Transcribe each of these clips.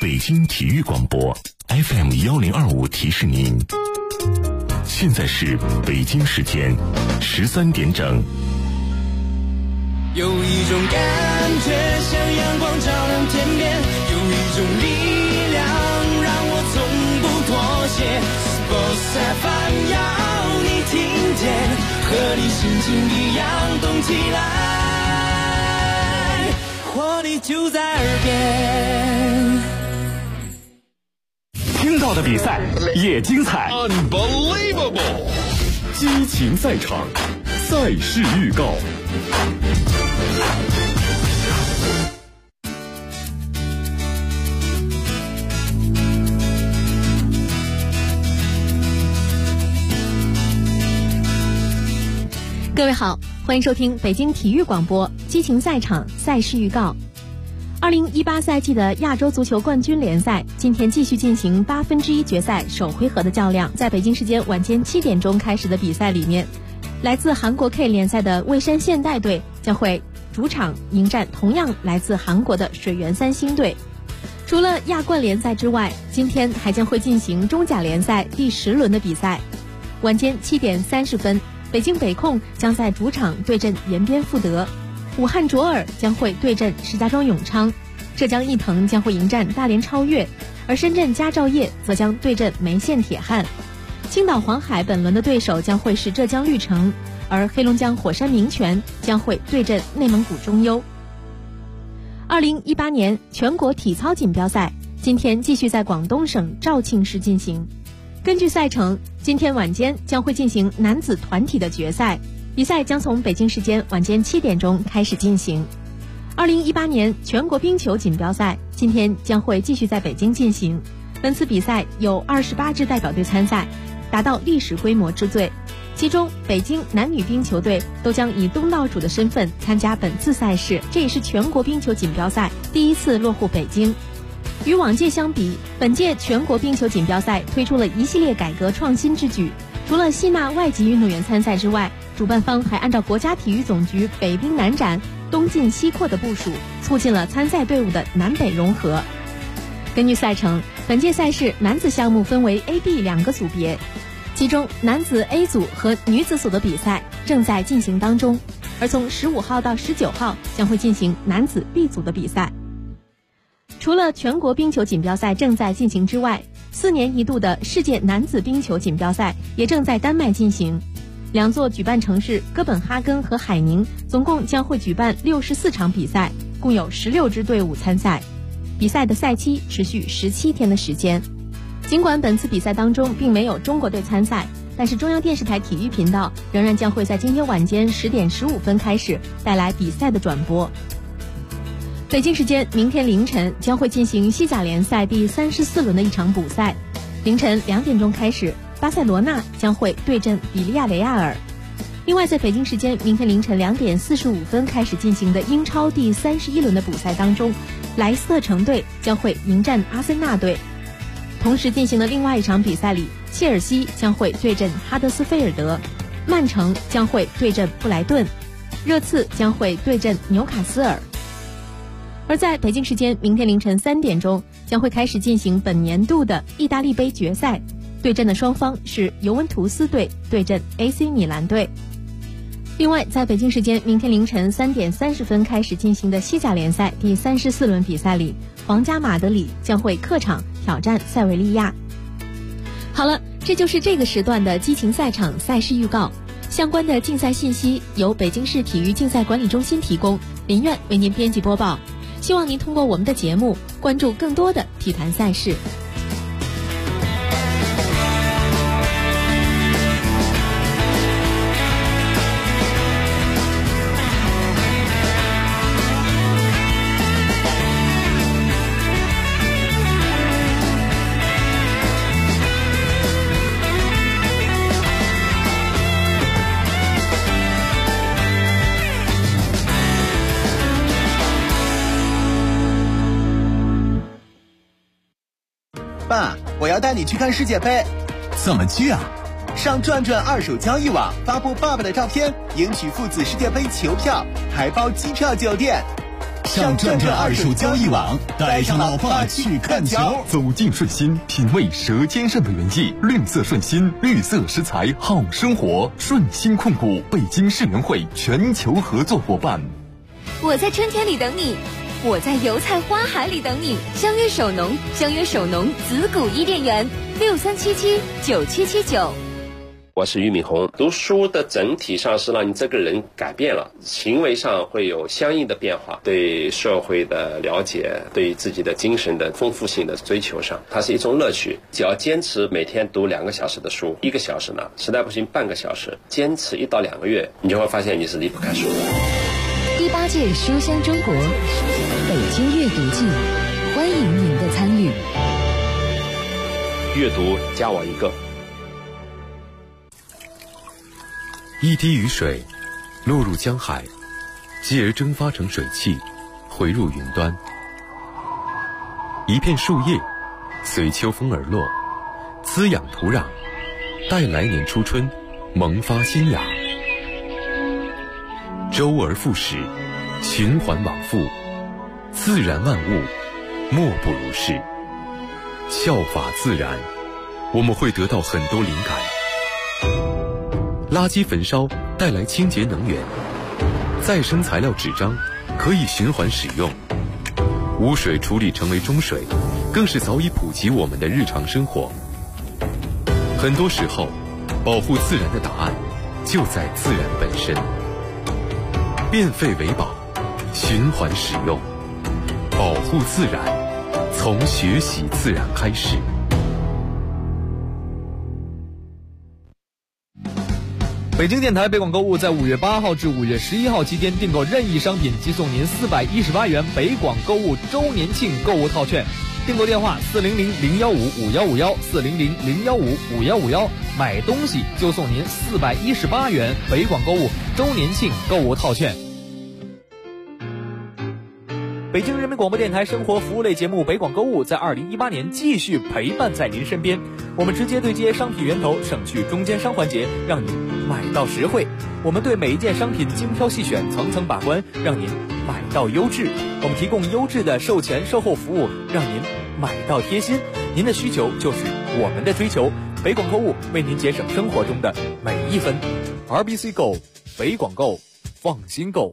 北京体育广播 FM1025提示您，现在是北京时间13点整。 有一种感觉像阳光照亮天边，有一种力量让我从不妥协。Sports FM 要你听见，和你心情一样动起来，活力就在耳边。 听到的比赛也精彩 Unbelievable 激情赛场，赛事预告。 各位好，欢迎收听北京体育广播激情赛场赛事预告。2018赛季的亚洲足球冠军联赛今天继续进行1/8决赛首回合的较量。在北京时间晚间7点钟开始的比赛里面，来自韩国 K 联赛的蔚山现代队将会主场迎战同样来自韩国的水原三星队。除了亚冠联赛之外，今天还将会进行中甲联赛第10轮的比赛。晚间7点30分，北京北控将在主场对阵延边富德，武汉卓尔将会对阵石家庄永昌，浙江毅腾将会迎战大连超越，而深圳佳兆业则将对阵梅县铁汉。青岛黄海本轮的对手将会是浙江绿城，而黑龙江火山明泉将会对阵内蒙古中优。2018年全国体操锦标赛今天继续在广东省肇庆市进行。根据赛程，今天晚间将会进行男子团体的决赛，比赛将从北京时间晚间7点钟开始进行。2018年全国冰球锦标赛今天将会继续在北京进行，本次比赛有28支代表队参赛，达到历史规模之最。其中北京男女冰球队都将以东道主的身份参加本次赛事，这也是全国冰球锦标赛第一次落户北京。与往届相比，本届全国冰球锦标赛推出了一系列改革创新之举，除了吸纳外籍运动员参赛之外，主办方还按照国家体育总局北冰南展、东进西扩的部署，促进了参赛队伍的南北融合。根据赛程，本届赛事男子项目分为 A、B 2个组别，其中男子 A 组和女子组的比赛正在进行当中，而从15号到19号将会进行男子 B 组的比赛。除了全国冰球锦标赛正在进行之外，4年一度的世界男子冰球锦标赛也正在丹麦进行。两座举办城市哥本哈根和海宁总共将会举办64场比赛，共有16支队伍参赛。比赛的赛期持续17天的时间。尽管本次比赛当中并没有中国队参赛，但是中央电视台体育频道仍然将会在今天晚间10点15分开始带来比赛的转播。北京时间明天凌晨将会进行西甲联赛第34轮的一场补赛，凌晨2点钟开始，巴塞罗那将会对阵比利亚雷亚尔。另外，在北京时间明天凌晨2点45分开始进行的英超第31轮的补赛当中，莱斯特城队将会迎战阿森纳队。同时进行的另外一场比赛里，切尔西将会对阵哈德斯菲尔德，曼城将会对阵布莱顿，热刺将会对阵纽卡斯尔。而在北京时间明天凌晨3点钟将会开始进行本年度的意大利杯决赛，对阵的双方是尤文图斯队对阵 AC 米兰队。另外，在北京时间明天凌晨3点30分开始进行的西甲联赛第34轮比赛里，皇家马德里将会客场挑战塞维利亚。好了，这就是这个时段的激情赛场赛事预告。相关的竞赛信息由北京市体育竞赛管理中心提供，林苑为您编辑播报。希望您通过我们的节目关注更多的体坛赛事。 爸，我要带你去看世界杯。 怎么去啊？ 上转转二手交易网发布爸爸的照片，赢取父子世界杯球票，还包机票酒店。 上转转二手交易网，带上老爸去看球。 走进顺心，品味舌尖上的原意。绿色顺心，绿色食材好生活。顺心控股，北京世联会全球合作伙伴。 我在春天里等你，我在油菜花海里等你。相约首农，相约首农子谷伊甸园，63779779。 我是俞敏洪。读书的整体上是让你这个人改变了，行为上会有相应的变化，对社会的了解，对自己的精神的丰富性的追求上，它是一种乐趣。只要坚持每天读2个小时的书，1个小时呢，实在不行半个小时，坚持1到2个月，你就会发现你是离不开书的。 第8届书香中国北京阅读季，欢迎您的参与。 阅读加我1个。 一滴雨水落入江海，继而蒸发成水汽，回入云端。一片树叶随秋风而落，滋养土壤，待来年初春萌发新芽。周而复始，循环往复，自然万物莫不如是。效法自然，我们会得到很多灵感。垃圾焚烧带来清洁能源，再生材料纸张可以循环使用，污水处理成为中水，更是早已普及我们的日常生活。很多时候，保护自然的答案就在自然本身。变废为宝，循环使用，保护自然，从学习自然开始。 北京电台北广购物在5月8号至5月11号期间订购任意商品即送您418元北广购物周年庆购物套券。订购电话400-015-5151，400-015-5151，买东西就送您418元北广购物周年庆购物套券。北京人民广播电台生活服务类节目北广购物在2018年继续陪伴在您身边。我们直接对接商品源头，省去中间商环节，让您买到实惠。我们对每一件商品精挑细选，层层把关，让您买到优质。我们提供优质的售前售后服务，让您买到贴心。您的需求就是我们的追求。北广购物为您节省生活中的每一分。RBC 购，北广购，放心购。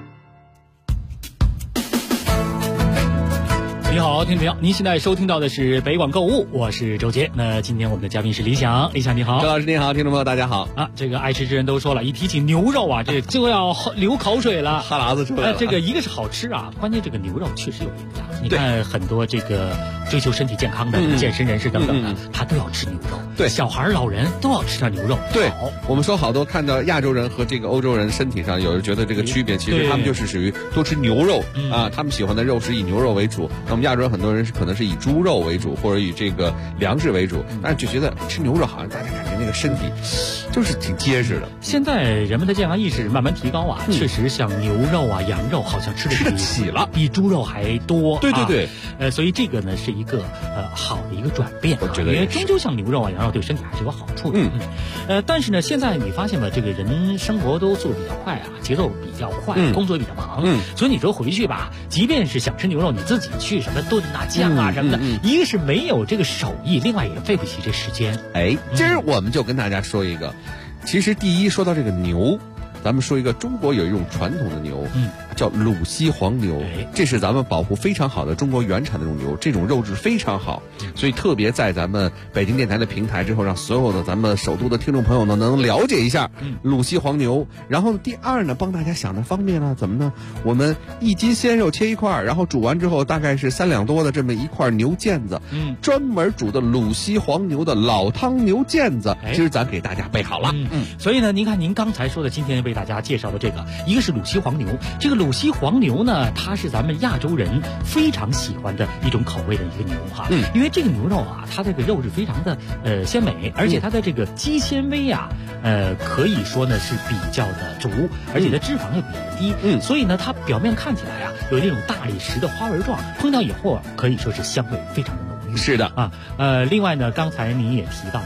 你好，听众朋友，您现在收听到的是北广购物，我是周杰。那今天我们的嘉宾是李想，李想你好。 周老师你好，听众朋友大家好啊。这个爱吃之人都说了，一提起牛肉啊，这就要流口水了， 哈喇子出来了。 这个一个是好吃啊，关键这个牛肉确实有营养。你看很多这个追求身体健康的健身人士等等的，他都要吃牛肉。 对， 小孩老人都要吃点牛肉。 对，我们说好多看到亚洲人和这个欧洲人身体上有人觉得这个区别，其实他们就是属于多吃牛肉啊，他们喜欢的肉是以牛肉为主。那么亚洲人很多人可能是以猪肉为主，或者以这个粮食为主，但是就觉得吃牛肉好像大家感觉那个身体就是挺结实的。 现在人们的健康意识慢慢提高啊，确实像牛肉啊、羊肉好像吃得起了，比猪肉还多。 对对对， 所以这个呢是一个好的一个转变， 我觉得因为终究像牛肉啊、羊肉对身体还是有好处的。但是呢，现在你发现了这个人生活都速度比较快啊，节奏比较快，工作也比较忙，所以你说回去吧，即便是想吃牛肉，你自己去什么炖啊、酱啊什么的，一个是没有这个手艺，另外也费不起这时间。 今儿我们就跟大家说一个，其实第一说到这个牛，咱们说一个中国有一种传统的牛，叫鲁西黄牛，这是咱们保护非常好的中国原产的这种牛，这种肉质非常好，所以特别在咱们北京电台的平台之后，让所有的咱们首都的听众朋友呢能了解一下鲁西黄牛。然后第二呢，帮大家想的方便了，怎么呢？我们1斤鲜肉切一块，然后煮完之后大概是3两多的这么一块牛腱子，专门煮的鲁西黄牛的老汤牛腱子，今儿咱给大家备好了。 所以呢，您看您刚才说的，今天为大家介绍的这个，一个是鲁西黄牛，这个鲁西黄牛呢，它是咱们亚洲人非常喜欢的一种口味的一个牛哈，因为这个牛肉啊，它这个肉质非常的鲜美，而且它的这个肌纤维啊，可以说呢是比较的足，而且它脂肪也比较低，所以呢，它表面看起来啊，有这种大理石的花纹状，烹调以后可以说是香味非常的浓郁。 是的啊，另外呢，刚才您也提到了。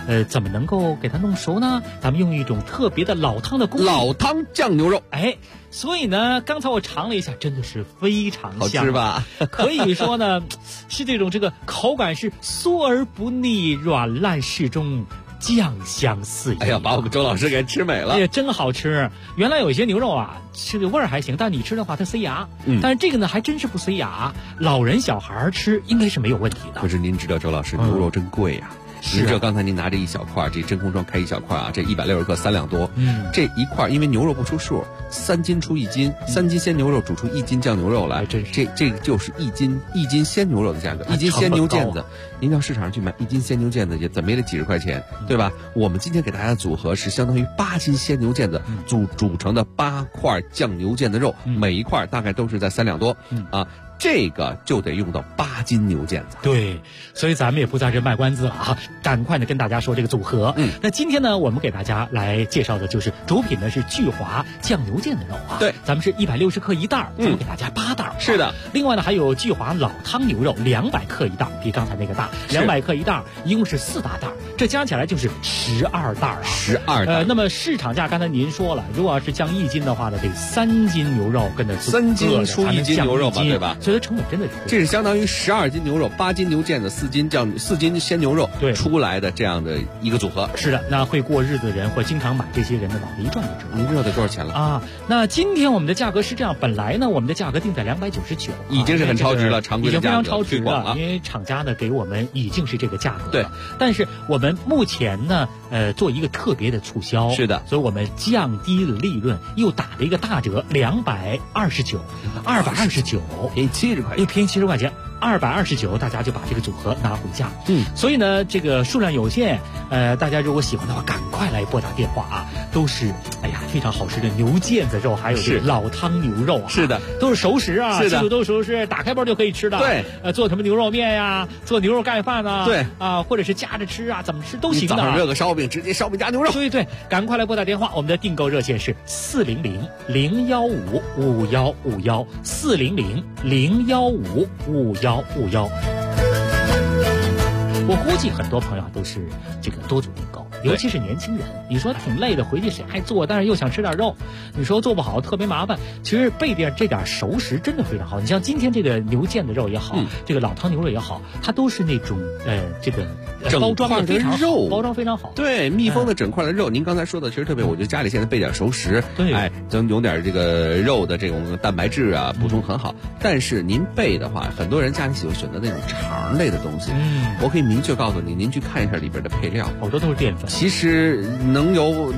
怎么能够给它弄熟呢？咱们用一种特别的老汤的工艺， 老汤酱牛肉。 所以呢，刚才我尝了一下，真的是非常香， 好吃吧？ 可以说呢，是这个口感是酥而不腻，软烂适中，酱香四溢。 哎呀，把我们周老师给吃美了。 哎呀，真好吃！原来有些牛肉啊，这个味儿还行，但你吃的话它塞牙。但是这个呢，还真是不塞牙，老人小孩吃应该是没有问题的。 可是您知道，周老师，牛肉真贵呀。您知道刚才您拿着一小块，这真空装开一小块啊，这160克3两多。这一块因为牛肉不出数，3斤出1斤，3斤鲜牛肉煮出1斤酱牛肉来，这个就是1斤鲜牛肉的价格，1斤鲜牛腱子，您到市场上去买1斤鲜牛腱子也怎么也得几十块钱，对吧？我们今天给大家的组合是相当于8斤鲜牛腱子煮成的8块酱牛腱子肉，每一块大概都是在3两多啊。这个就得用到8斤牛腱子。 对，所以咱们也不在这卖关子了啊，赶快的跟大家说这个组合。那今天呢，我们给大家来介绍的就是主品呢是聚华酱牛腱子肉啊。 对， 咱们是160克1袋，咱们给大家8袋。 是的。 另外呢，还有聚华老汤牛肉200克1袋，比刚才那个大，200克1袋，一共是4大袋，这加起来就是12袋啊。 12袋。 那么市场价刚才您说了，如果要是降1斤的话呢，得3斤牛肉跟着 3斤出1斤牛肉嘛，对吧？ 所以它成本真的是， 这是相当于12斤牛肉、8斤牛腱子、4斤鲜牛肉出来的这样的一个组合。 是的，那会过日子的人或经常买这些人的脑子一转就知道。 您知道得多少钱了啊？那今天我们的价格是这样，本来呢我们的价格定在299， 已经是很超值了，常规的价格已经非常超值了，因为厂家呢给我们已经是这个价格了。 对， 但是我们目前呢做一个特别的促销， 是的， 所以我们降低了利润，又打了一个大折，229， 便宜70块钱。 又便宜70块钱，229，大家就把这个组合拿回家。所以呢，这个数量有限，大家如果喜欢的话，赶快来拨打电话啊！都是非常好吃的牛腱子肉，还有这个老汤牛肉啊， 是的， 都是熟食啊， 是的， 都是熟食，打开包就可以吃的。 对， 做什么牛肉面呀，做牛肉盖饭啊， 对啊，或者是夹着吃啊，怎么吃都行的。 早上热个烧饼，直接烧饼加牛肉。 对，赶快来拨打电话，我们的订购热线是400-015-5151，400-015-5151。我估计很多朋友都是这个多组订购，尤其是年轻人。你说挺累的，回去谁还做？但是又想吃点肉，你说做不好特别麻烦。其实备点这点熟食真的非常好。你像今天这个牛腱子肉也好，这个老汤牛肉也好，它都是那种这个包装的非常好，包装非常好。 对，密封的整块的肉。您刚才说的其实特别，我觉得家里现在备点熟食， 对， 增有点这个肉的这种蛋白质啊，补充很好。但是您备的话，很多人家里喜欢选择那种肠类的东西。我可以明确告诉你，您去看一下里边的配料， 好多都是淀粉。 其实能有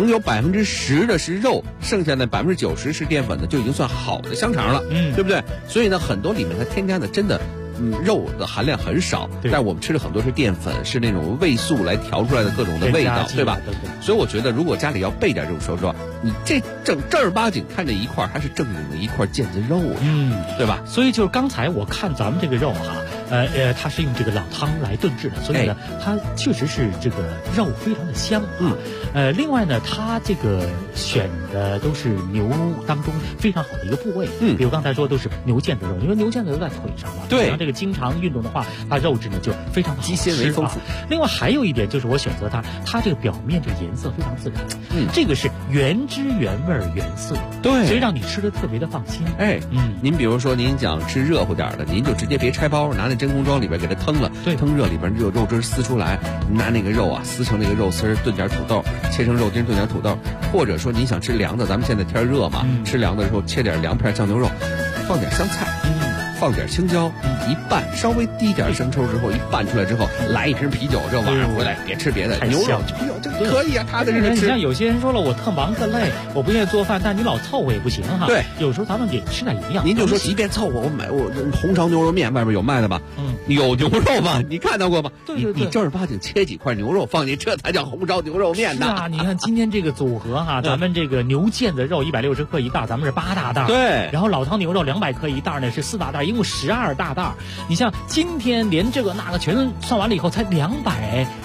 10%的是肉，剩下的90%是淀粉的，就已经算好的香肠了，对不对？所以呢，很多里面它添加的真的。肉的含量很少，但是我们吃的很多是淀粉，是那种味素来调出来的各种的味道，对吧？所以我觉得，如果家里要备点肉，说实话，你这正儿八经看这一块，还是正经的一块腱子肉，对吧？ 所以就是刚才我看咱们这个肉哈，它是用这个老汤来炖制的，所以呢，它确实是这个肉非常的香啊。另外呢，它这个选的都是牛当中非常好的一个部位，比如刚才说都是牛腱子肉，因为牛腱子肉在腿上嘛， 对。 这个经常运动的话，它肉质呢就非常的好吃， 肌纤维丰富。 另外还有一点就是我选择它这个表面这个颜色非常自然，这个是原汁原味原色， 对， 所以让你吃的特别的放心。 您比如说您想吃热乎点的，您就直接别拆包，拿那真空装里边给它腾了，腾热里边肉汁撕出来，拿那个肉啊撕成那个肉丝，炖点土豆，切成肉丁炖点土豆，或者说您想吃凉的，咱们现在天热嘛，吃凉的时候切点凉片酱牛肉，放点香菜。放点青椒，一拌，稍微滴点生抽之后，一拌出来之后，来一瓶啤酒，这晚上回来别吃别的，牛肉、啤酒这可以啊，踏踏实实吃。 你像有些人说了，我特忙特累，我不愿意做饭，但你老凑合也不行哈。 对， 有时候咱们得吃点营养。 您就说，即便凑合，我买红烧牛肉面，外边有卖的吧？有牛肉吗？你看到过吗？你正儿八经切几块牛肉放进，这才叫红烧牛肉面呢。 是啊，你看今天这个组合哈，咱们这个牛腱子肉160克1袋，咱们是8大袋。 对， 然后老汤牛肉200克1袋呢是4大袋，一共12大袋。你像今天连这个那个全算完了以后才200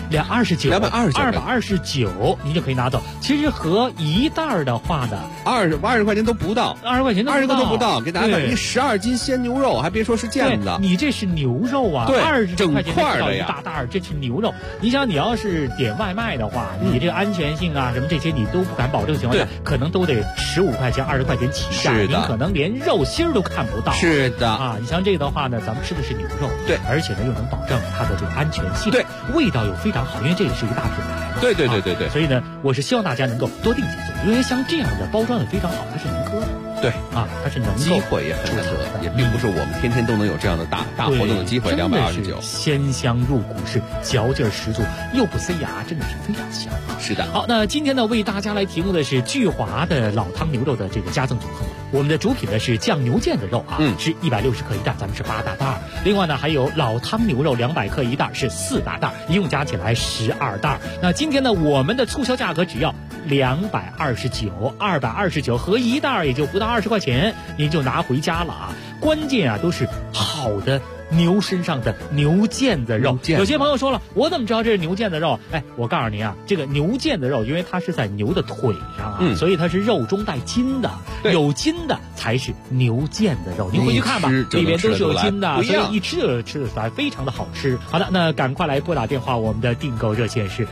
229，您就可以拿走。其实和一袋的话呢 ，20块钱都不到 ，20块钱 20个都不到，给大家看一12斤鲜牛肉，还别说是腱子， 你这是牛肉啊， 对 ，20块钱整块的呀，一大袋，这是牛肉。你想，你要是点外卖的话，你这个安全性啊什么这些你都不敢保证的情况下，可能都得15块钱、20块钱起价，您可能连肉心儿都看不到。 是的啊，你像这个的话呢，咱们吃的是牛肉， 对， 而且呢又能保证它的这个安全性， 对， 味道又非常好，因为这也是一个大品牌嘛。 对， 所以呢，我是希望大家能够多订几件，因为像这样的包装也非常好，它是能喝的。 对啊，它是能够机会也很难得，也并不是我们天天都能有这样的大活动的机会。229， 鲜香入骨，是嚼劲十足，又不塞牙，真的是非常香。 是的。 好，那今天呢，为大家来提供的是聚华的老汤牛肉的这个加赠组合。我们的主品呢是酱牛腱子肉啊，是160克一袋，咱们是8大袋。另外呢，还有老汤牛肉200克一袋，是4大袋，一共加起来12袋。那今天呢，我们的促销价格只要229，229合一袋也就不到20块钱，您就拿回家了啊！关键啊，都是好的牛身上的牛腱子肉。有些朋友说了，我怎么知道这是牛腱子肉？哎，我告诉您啊，这个牛腱子肉，因为它是在牛的腿上啊，所以它是肉中带筋的，有筋的才是牛腱子肉。您回去看吧，里面都是有筋的，所以一吃就吃得出来，非常的好吃。好的，那赶快来拨打电话，我们的订购热线是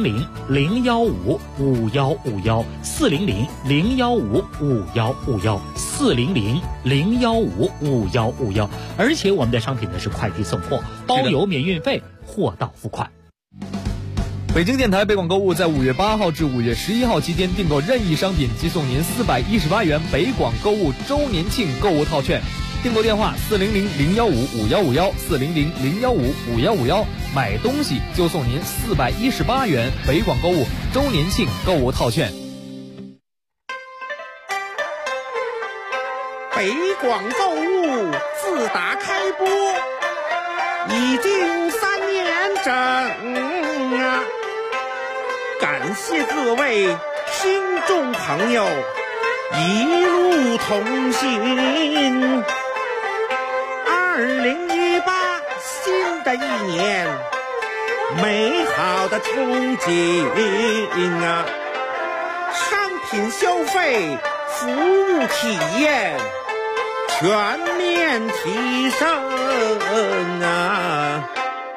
400-015-5151，400-015-5151，400-015-5151，而且我们的商品呢是快递送货，包邮免运费，货到付款。 北京电台北广购物在5月8号至5月11号期间订购任意商品，即送您418元北广购物周年庆购物套券。订购电话400-015-5151，400-015-5151，买东西就送您418元北广购物周年庆购物套券。 北广购物自打开播已经3年整啊，感谢各位听众朋友一路同行。2018新的一年，美好的憧憬啊，商品消费，服务体验全面提升啊！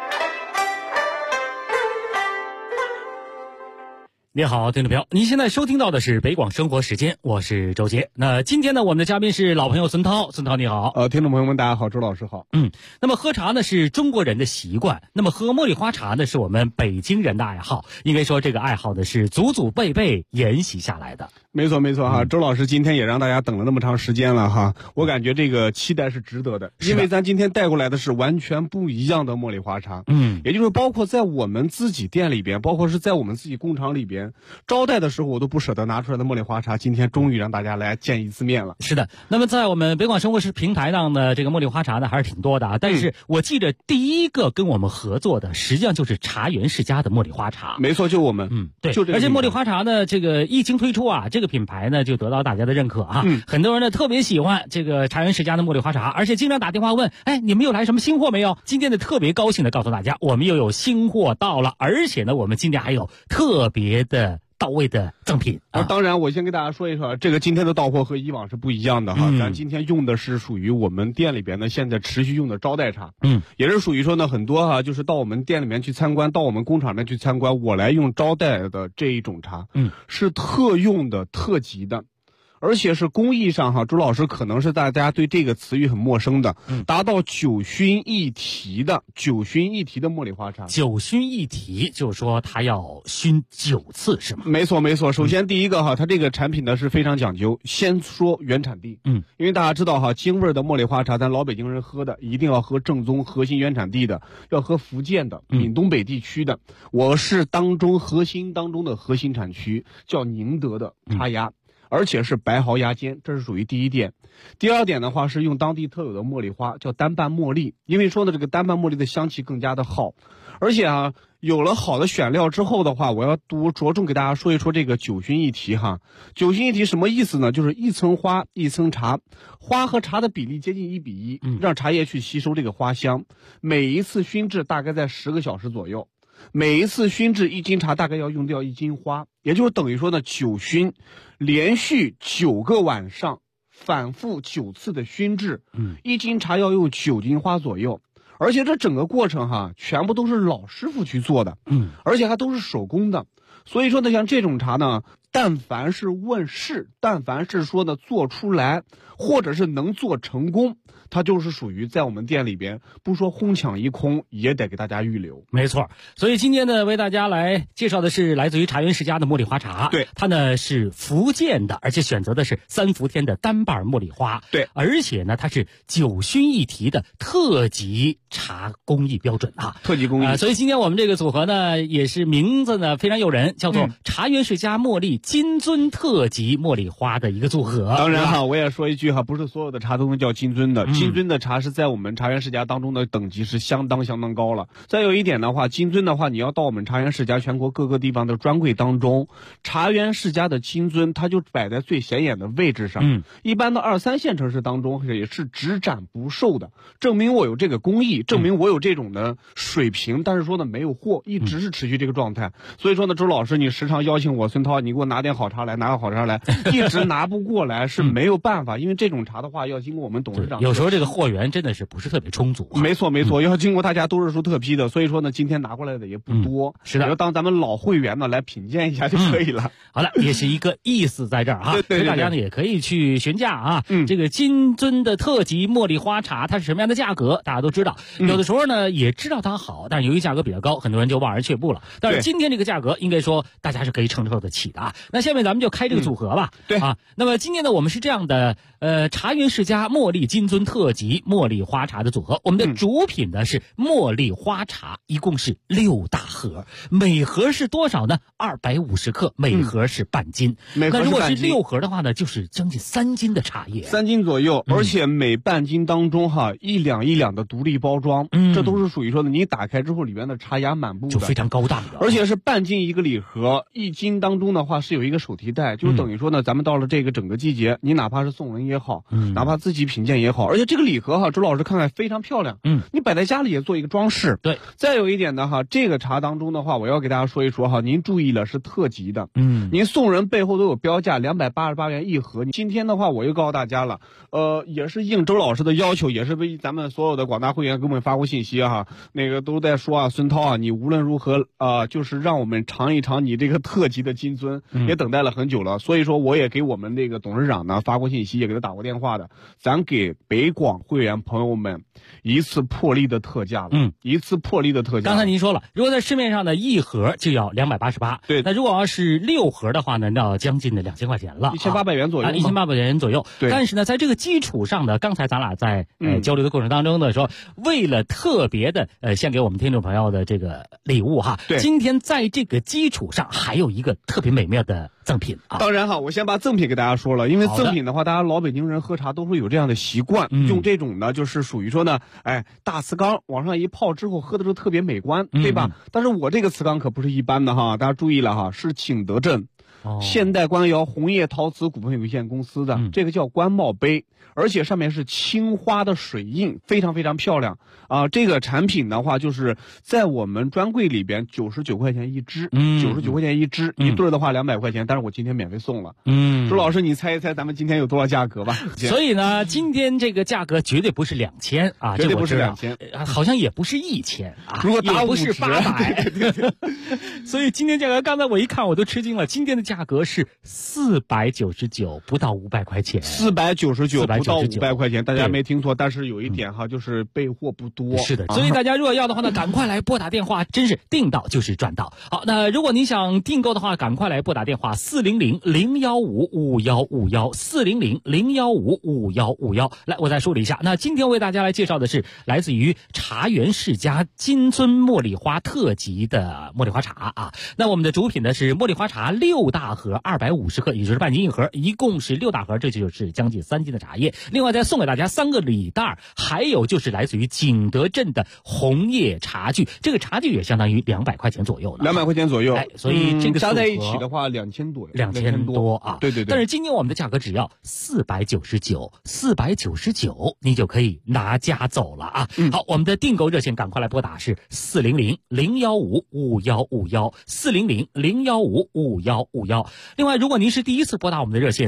你好，听众朋友，您现在收听到的是北广生活时间，我是周杰。那今天呢，我们的嘉宾是老朋友孙涛，孙涛你好。 听众朋友们大家好，周老师好。 那么喝茶呢是中国人的习惯，那么喝茉莉花茶呢是我们北京人的爱好，应该说这个爱好呢是祖祖辈辈沿袭下来的。 没错哈，周老师今天也让大家等了那么长时间了哈，我感觉这个期待是值得的，因为咱今天带过来的是完全不一样的茉莉花茶。也就是包括在我们自己店里边，包括是在我们自己工厂里边招待的时候，我都不舍得拿出来的茉莉花茶，今天终于让大家来见一次面了。 是的，那么在我们北广生活平台上的这个茉莉花茶呢还是挺多的啊，但是我记得第一个跟我们合作的实际上就是茶园世家的茉莉花茶。 没错，就我们。 对，而且茉莉花茶呢这个一经推出啊，这个品牌呢就得到大家的认可啊，很多人呢特别喜欢这个茶园世家的茉莉花茶，而且经常打电话问，哎，你们又来什么新货没有？今天呢特别高兴的告诉大家，我们又有新货到了，而且呢我们今天还有特别的到位的赠品当然我先跟大家说一说，这个今天的到货和以往是不一样的哈，咱今天用的是属于我们店里边呢现在持续用的招待茶，也是属于说呢很多就是到我们店里面去参观，到我们工厂里面去参观，我来用招待的这一种茶，是特用的特级的，而且是工艺上周老师可能是大家对这个词语很陌生的，达到9熏1提的茉莉花茶。 9熏1提就是说它要熏9次是吗？ 没错。首先第一个它这个产品呢是非常讲究，先说原产地。因为大家知道京味的茉莉花茶，咱老北京人喝的一定要喝正宗核心原产地的，要喝福建的闽东北地区的。我是核心当中的核心产区，叫宁德的茶芽。而且是白毫芽尖，这是属于第一点。第二点的话是用当地特有的茉莉花，叫单瓣茉莉，因为说呢这个单瓣茉莉的香气更加的好。而且有了好的选料之后的话，我要着重给大家说一说这个9熏1提9熏1提什么意思呢？就是一层花一层茶，花和茶的比例接近1比1，让茶叶去吸收这个花香。每一次熏制大概在10个小时左右。 每一次熏制1斤茶大概要用掉1斤花，也就是等于说呢9熏，连续9个晚上，反复9次的熏制，1斤茶要用9斤花左右。而且这整个过程哈，全部都是老师傅去做的，而且还都是手工的。所以说呢，像这种茶呢，但凡是问世，但凡是说呢做出来，或者是能做成功，它就是属于在我们店里边，不说哄抢一空，也得给大家预留。 没错，所以今天呢，为大家来介绍的是来自于茶园世家的茉莉花茶。 对， 它呢是福建的，而且选择的是3伏天的单瓣茉莉花。 对， 而且呢，它是9熏1提的特级茶工艺标准啊， 特级工艺。 所以今天我们这个组合呢，也是名字呢非常诱人，叫做茶园世家茉莉金樽特级茉莉花的一个组合。 当然哈，我也说一句哈，不是所有的茶都能叫金樽的，金樽的茶是在我们茶园世家当中的等级是相当高了。再有一点的话，金樽的话，你要到我们茶园世家全国各个地方的专柜当中，茶园世家的金樽它就摆在最显眼的位置上。一般的2、3线城市当中也是只展不售的，证明我有这个工艺，证明我有这种的水平，但是说呢没有货，一直是持续这个状态。所以说呢，周老师你时常邀请我，孙涛你给我拿点好茶来，拿个好茶来，一直拿不过来是没有办法，因为这种茶的话要经过我们董事长， 有时候这个货源真的是不是特别充足。 没错，要经过大家都是说特批的，所以说呢，今天拿过来的也不多。 是的， 要当咱们老会员呢来品鉴一下就可以了。 好了，也是一个意思在这儿啊。 对， 大家呢也可以去询价啊。这个金樽的特级茉莉花茶，它是什么样的价格？大家都知道。有的时候呢也知道它好，但是由于价格比较高，很多人就望而却步了。但是今天这个价格，应该说大家是可以承受得起的啊。那下面咱们就开这个组合吧。 对啊。那么今天呢，我们是这样的，茶园世家茉莉金樽特级茉莉花茶的组合。我们的主品呢是茉莉花茶，一共是6大盒，每盒是多少呢？250克，每盒是半斤。那如果是6盒的话呢，就是将近3斤的茶叶 ，3斤左右。而且每半斤当中哈，1两1两的独立包装，这都是属于说的，你打开之后里面的茶芽满布的， 就非常高档的。 而且是半斤一个礼盒，1斤当中的话是有一个手提袋，就是等于说呢，咱们到了这个整个季节，你哪怕是送人也好，哪怕自己品鉴也好，而且这个礼盒哈，周老师看看非常漂亮，你摆在家里也做一个装饰。 对， 再有一点呢哈，这个茶当中的话，我要给大家说一说哈，您注意了是特级的，您送人背后都有标价，288元一盒。今天的话，我又告诉大家了，也是应周老师的要求，也是为咱们所有的广大会员给我们发过信息哈，那个都在说啊，孙涛啊，你无论如何就是让我们尝一尝你这个特级的金樽，也等待了很久了，所以说我也给我们那个董事长呢发过信息，也给他打过电话的，咱给北广会员朋友们一次破例的特价了，一次破例的特价。 刚才您说了，如果在市面上的一盒就要288， 对， 那如果要是6盒的话呢，那要将近的2000块钱了 ，1800元左右 ，1800元左右。 对， 但是呢，在这个基础上呢，刚才咱俩在交流的过程当中呢，说为了特别的献给我们听众朋友的这个礼物哈， 对， 今天在这个基础上还有一个特别美妙的赠品啊。 当然哈，我先把赠品给大家说了，因为赠品的话，大家老北京人喝茶都会有这样的习惯，用这种呢，就是属于说呢，大瓷缸往上一泡之后喝的时候特别美观，对吧？但是我这个瓷缸可不是一般的哈，大家注意了哈，是景德镇现代官窑红叶陶瓷股份有限公司的，这个叫官帽杯，而且上面是青花的水印，非常非常漂亮啊！这个产品的话，就是在我们专柜里边99块钱一支，99块钱一支，一对的话200块钱，但是我今天免费送了。周老师，你猜一猜咱们今天有多少价格吧？ 所以呢，今天这个价格绝对不是2000啊， 绝对不是2000， 好像也不是1000啊， 如果打也不是800，所以今天价格，刚才我一看我都吃惊了，今天的价格是499，不到500块钱 ，499不到500块钱，大家没听错，但是有一点哈，就是备货不多。 是的，所以大家如果要的话呢，赶快来拨打电话，真是订到就是赚到。好，那如果你想订购的话，赶快来拨打电话400-015-5151，400-015-5151。来，我再说了一下，那今天为大家来介绍的是来自于茶园世家金樽茉莉花特级的茉莉花茶啊。那我们的主品呢是茉莉花茶6大大盒250克，也就是半斤一盒，一共是6大盒，这就是将近3斤的茶叶。另外再送给大家3个礼袋，还有就是来自于景德镇的红叶茶具，这个茶具也相当于200块钱左右呢。 200块钱左右， 所以这个加在一起的话2000多 ，2000多啊。 对。 但是今天我们的价格只要499，你就可以拿家走了啊。好，我们的订购热线赶快来拨打是400-015-5151，400-015-5151。另外，如果您是第一次拨打我们的热线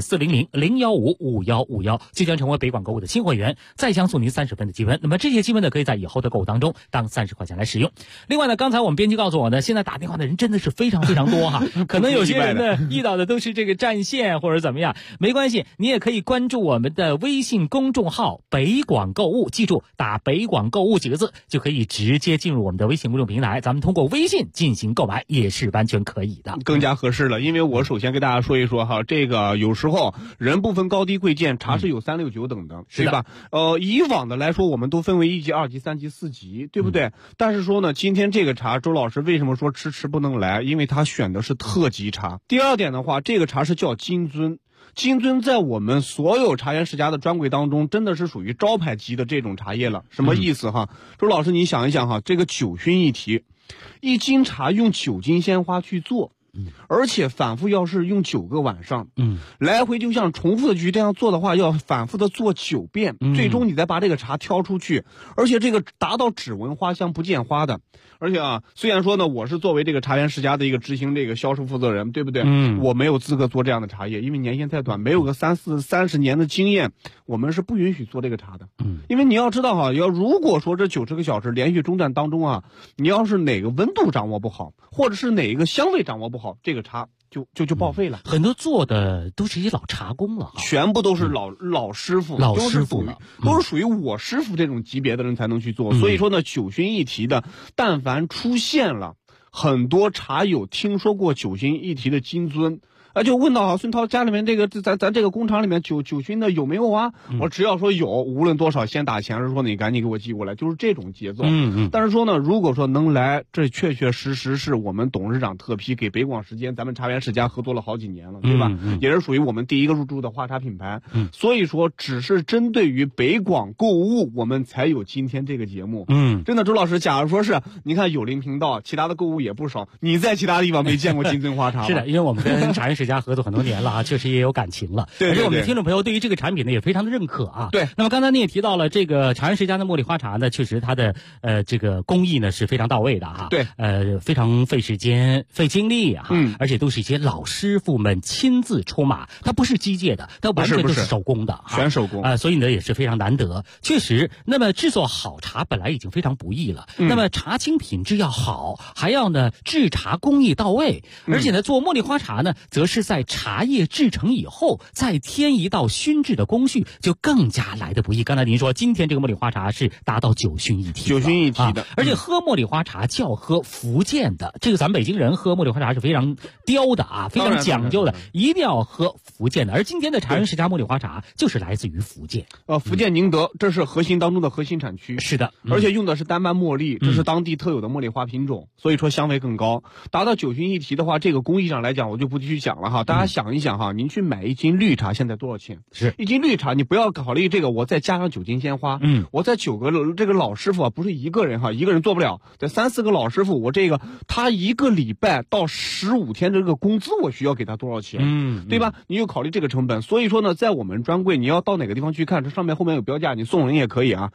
400-015-5151，就将成为北广购物的新会员，再将送您30分的积分。那么这些积分呢，可以在以后的购物当中当30块钱来使用。另外呢，刚才我们编辑告诉我呢，现在打电话的人真的是非常非常多哈，可能有些人呢遇到的都是这个占线或者怎么样，没关系，你也可以关注我们的微信公众号北广购物，记住打北广购物几个字就可以直接进入我们的微信公众平台，咱们通过微信进行购买也是完全可以的， 更加合适了。因为我首先跟大家说一说哈，这个有时候人不分高低贵贱，茶是有3、6、9等的，对吧？以往的来说我们都分为1级、2级、3级、4级，对不对？但是说呢，今天这个茶周老师为什么说吃不能来？因为他选的是特级茶。第二点的话，这个茶是叫金樽。金樽在我们所有茶园世家的专柜当中，真的是属于招牌级的这种茶叶了。什么意思哈？周老师，你想一想哈，这个9熏一提，1斤茶用9斤鲜花去做，而且反复要是用9个晚上，来回就像重复的去这样做的话，要反复的做9遍，最终你再把这个茶挑出去，而且这个达到只闻花香不见花的。而且啊，虽然说呢，我是作为这个茶园世家的一个执行这个销售负责人，对不对？我没有资格做这样的茶叶，因为年限太短，没有个30年的经验，我们是不允许做这个茶的。因为你要知道哈，如果说这90个小时连续中断当中啊，你要是哪个温度掌握不好，或者是哪一个香味掌握不好，这个茶就报废了。 很多做的都是一些老茶工了， 全部都是老师傅， 老师傅了， 都是属于我师傅这种级别的人才能去做。所以说呢，9熏一提的，但凡出现了很多茶友听说过9熏一提的金樽。就问到孙涛家里面这个咱这个工厂里面9熏的有没有啊？我只要说有，无论多少先打钱，是说你赶紧给我寄过来，就是这种节奏。但是说呢，如果说能来，这确确实实是我们董事长特批，给北广时间咱们茶园世家合作了好几年了，对吧？也是属于我们第一个入驻的花茶品牌。所以说，只是针对于北广购物，我们才有今天这个节目。真的，周老师，假如说是你看有灵频道，其他的购物也不少，你在其他地方没见过金樽花茶吗？ 是的，因为我们跟茶园世家合作很多年了啊，确实也有感情了。 对， 而且我们的听众朋友对于这个产品呢也非常的认可啊。 对。 那么刚才你也提到了这个茶园世家的茉莉花茶呢，确实它的这个工艺呢是非常到位的哈。 对。 非常费时间、费精力哈。而且都是一些老师傅们亲自出马，它不是机械的，它完全都是手工的， 全手工所以呢也是非常难得。确实，那么制作好茶本来已经非常不易了，那么茶青品质要好，还要呢制茶工艺到位，而且呢做茉莉花茶呢，则是在茶叶制成以后再添一道熏制的工序，就更加来得不易。刚才您说今天这个茉莉花茶是达到9熏一提的，而且喝茉莉花茶就要喝福建的，这个咱们北京人喝茉莉花茶是非常刁的啊，非常讲究的，一定要喝福建的。而今天的茶园世家茉莉花茶就是来自于福建， 福建宁德，这是核心当中的核心产区。 是的， 而且用的是丹瓣茉莉，这是当地特有的茉莉花品种，所以说香味更高。达到9熏一提的话，这个工艺上来讲我就不继续讲了哈。大家想一想哈，您去买1斤绿茶现在多少钱？ 是 1斤绿茶，你不要考虑这个，我再加上9斤鲜花，我再9个这个老师傅啊，不是一个人哈，一个人做不了，得3、4个老师傅，我这个他1个礼拜到15天的这个工资，我需要给他多少钱？对吧？你就考虑这个成本。所以说呢，在我们专柜，你要到哪个地方去看，这上面后面有标价，你送人也可以啊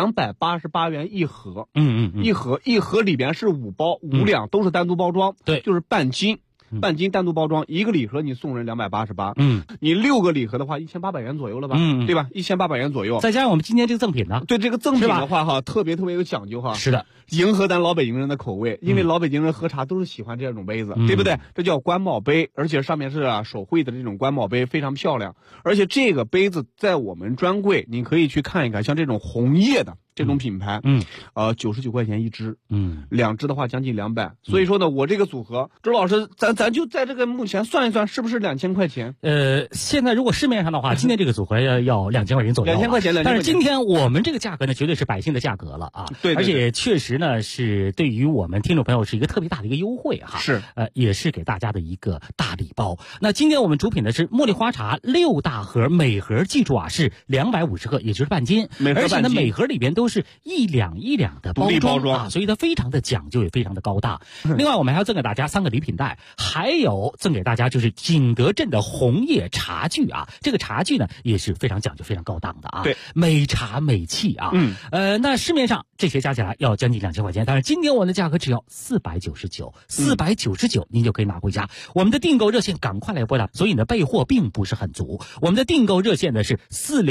，288元一盒，一盒里边是5包，5两都是单独包装， 对， 就是半斤单独包装，1个礼盒你送人288，你6个礼盒的话1800元左右了吧，对吧？1800元左右， 再加上我们今天这个赠品呢， 对这个赠品的话哈，特别有讲究哈。 是的， 迎合咱老北京人的口味，因为老北京人喝茶都是喜欢这种杯子，对不对？这叫官帽杯，而且上面是手绘的这种官帽杯，非常漂亮。而且这个杯子在我们专柜，你可以去看一看，像这种红叶的。 这种品牌，99块钱一支，2支的话将近200，所以说呢，我这个组合，周老师，咱就在这个目前算一算，是不是2000块钱？ 现在如果市面上的话，今天这个组合要2000块钱左右 ，2000块钱， 但是今天我们这个价格呢，绝对是百姓的价格了啊！ 对， 而且确实呢，是对于我们听众朋友是一个特别大的一个优惠哈。 是， 也是给大家的一个大礼包。那今天我们主品的是茉莉花茶6大盒，每盒记住啊是250克，也就是半斤，而且呢每盒里边都是1两1两的包装啊，所以它非常的讲究，也非常的高大。另外我们还要赠给大家3个礼品袋，还有赠给大家就是景德镇的红叶茶具啊，这个茶具呢也是非常讲究、非常高档的啊， 对， 美茶美器啊。那市面上这些加起来要将近2000块钱，但是今天我们的价格只要499，499您就可以拿回家。我们的订购热线赶快来拨打，所以呢备货并不是很足。我们的订购热线呢是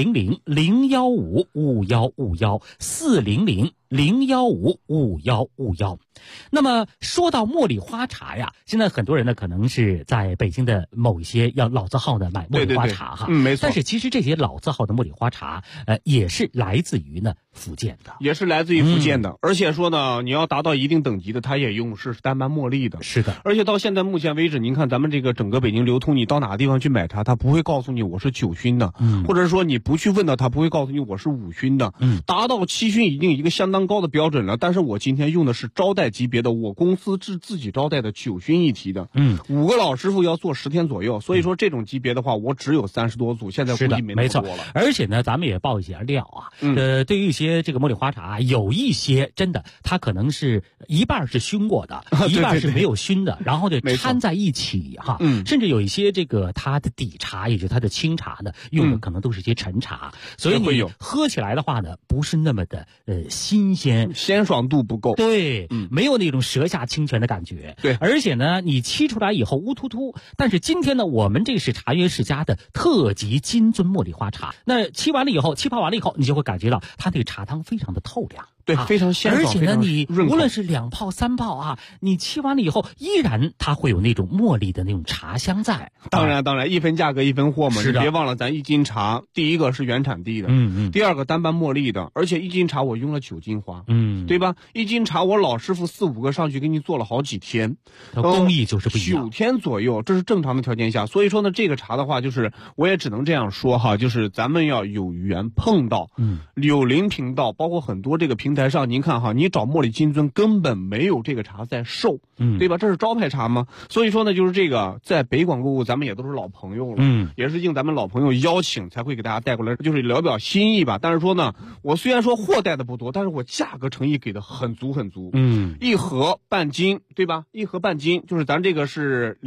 400-015-5151，400-015-5151。那么说到茉莉花茶呀，现在很多人呢可能是在北京的某一些要老字号的买茉莉花茶哈， 没错。 但是其实这些老字号的茉莉花茶，也是来自于呢福建的， 也是来自于福建的，而且说呢，你要达到一定等级的，它也用是单班茉莉的， 是的。 而且到现在目前为止，您看咱们这个整个北京流通，你到哪个地方去买茶，它不会告诉你我是9熏的，或者说你不去问到，它不会告诉你我是5熏的，达到7熏已经一个相当高的标准了。但是我今天用的是招待级别的，我公司是自己招待的9熏一提的，5个老师傅要做10天左右，所以说这种级别的话，我只有30多组，现在估计没那么多了。 而且呢，咱们也爆一些料啊，对于一些这个茉莉花茶，有一些真的，它可能是一半是熏过的，一半是没有熏的，然后就掺在一起哈，甚至有一些这个它的底茶，也就是它的清茶呢，用的可能都是一些陈茶，所以你喝起来的话呢，不是那么的新鲜， 鲜爽度不够， 对，没有那种舌下清泉的感觉， 对， 而且呢，你沏出来以后乌突突，但是今天呢，我们这是茶园世家的特级金樽茉莉花茶，那沏泡完了以后，你就会感觉到它那个茶汤非常的透亮。 对，非常鲜爽， 而且呢，你无论是2泡3泡啊，你沏完了以后，依然它会有那种茉莉的那种茶香在。 当然，一分价格一分货嘛，你别忘了，咱1斤茶，第一个是原产地的，第二个单班茉莉的，而且1斤茶我用了9金花，对吧？1斤茶我老师傅4、5个上去给你做了好几天， 工艺就是不一样， 9天左右，这是正常的条件下。所以说呢，这个茶的话，就是我也只能这样说哈，就是咱们要有缘碰到，柳林频道，包括很多这个平台上，您看哈，你找茉莉金樽根本没有这个茶在售，对吧？这是招牌茶吗？所以说呢，就是这个在北广购物，咱们也都是老朋友了，也是应咱们老朋友邀请才会给大家带过来，就是聊表心意吧。但是说呢，我虽然说货带的不多，但是我价格诚意给的很足，一盒半斤，对吧？1盒半斤，就是咱这个是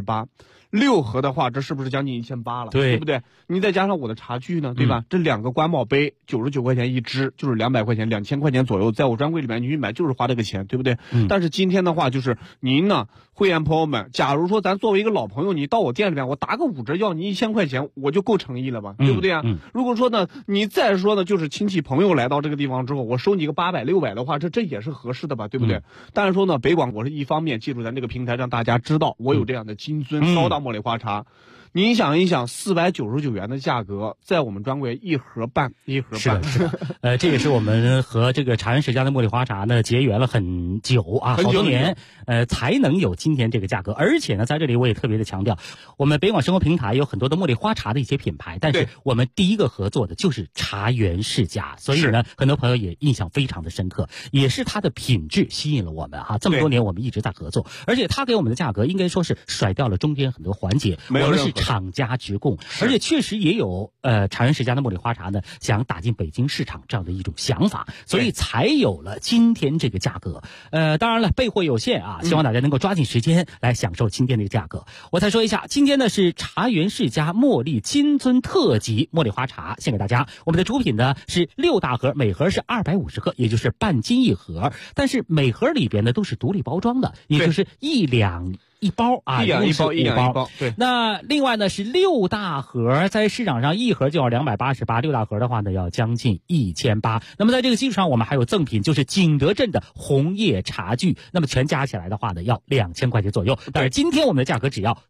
288，6盒的话，这是不是将近1800了？对不对？你再加上我的茶具呢，对吧？这2个官帽杯99块钱一支，就是200块钱，2000块钱左右，在我专柜里面你去买就是花这个钱，对不对？但是今天的话，就是您呢，会员朋友们，假如说咱作为一个老朋友，你到我店里面，我打个5折要你1000块钱，我就够诚意了吧，对不对啊？如果说呢，你再说呢，就是亲戚朋友来到这个地方之后，我收你个800、600的话，这也是合适的吧，对不对？但是说呢，北广我是一方面记住咱这个平台，让大家知道我有这样的金樽高档茉莉花茶。您想一想，499元的价格，在我们专柜1盒半。是的，这也是我们和这个茶园世家的茉莉花茶呢结缘了很久啊，好多年，才能有今天这个价格。而且呢，在这里我也特别的强调，我们北广生活平台有很多的茉莉花茶的一些品牌，但是我们第一个合作的就是茶园世家，所以呢，很多朋友也印象非常的深刻，也是它的品质吸引了我们哈。这么多年我们一直在合作，而且它给我们的价格应该说是甩掉了中间很多环节，我们是厂家直供，而且确实也有茶园世家的茉莉花茶呢想打进北京市场这样的一种想法，所以才有了今天这个价格。当然了，备货有限啊，希望大家能够抓紧时间来享受今天这个价格。我再说一下，今天呢是茶园世家茉莉金樽特级茉莉花茶献给大家。我们的主品呢是6大盒，每盒是250克，也就是半斤1盒，但是每盒里边呢都是独立包装的，也就是1两一包啊， 一两一包。对。 那另外呢是6大盒，在市场上一盒就要288，6大盒的话呢要将近1800。那么在这个基础上，我们还有赠品，就是景德镇的红叶茶具，那么全加起来的话呢要2000块钱左右。但是今天我们的价格只要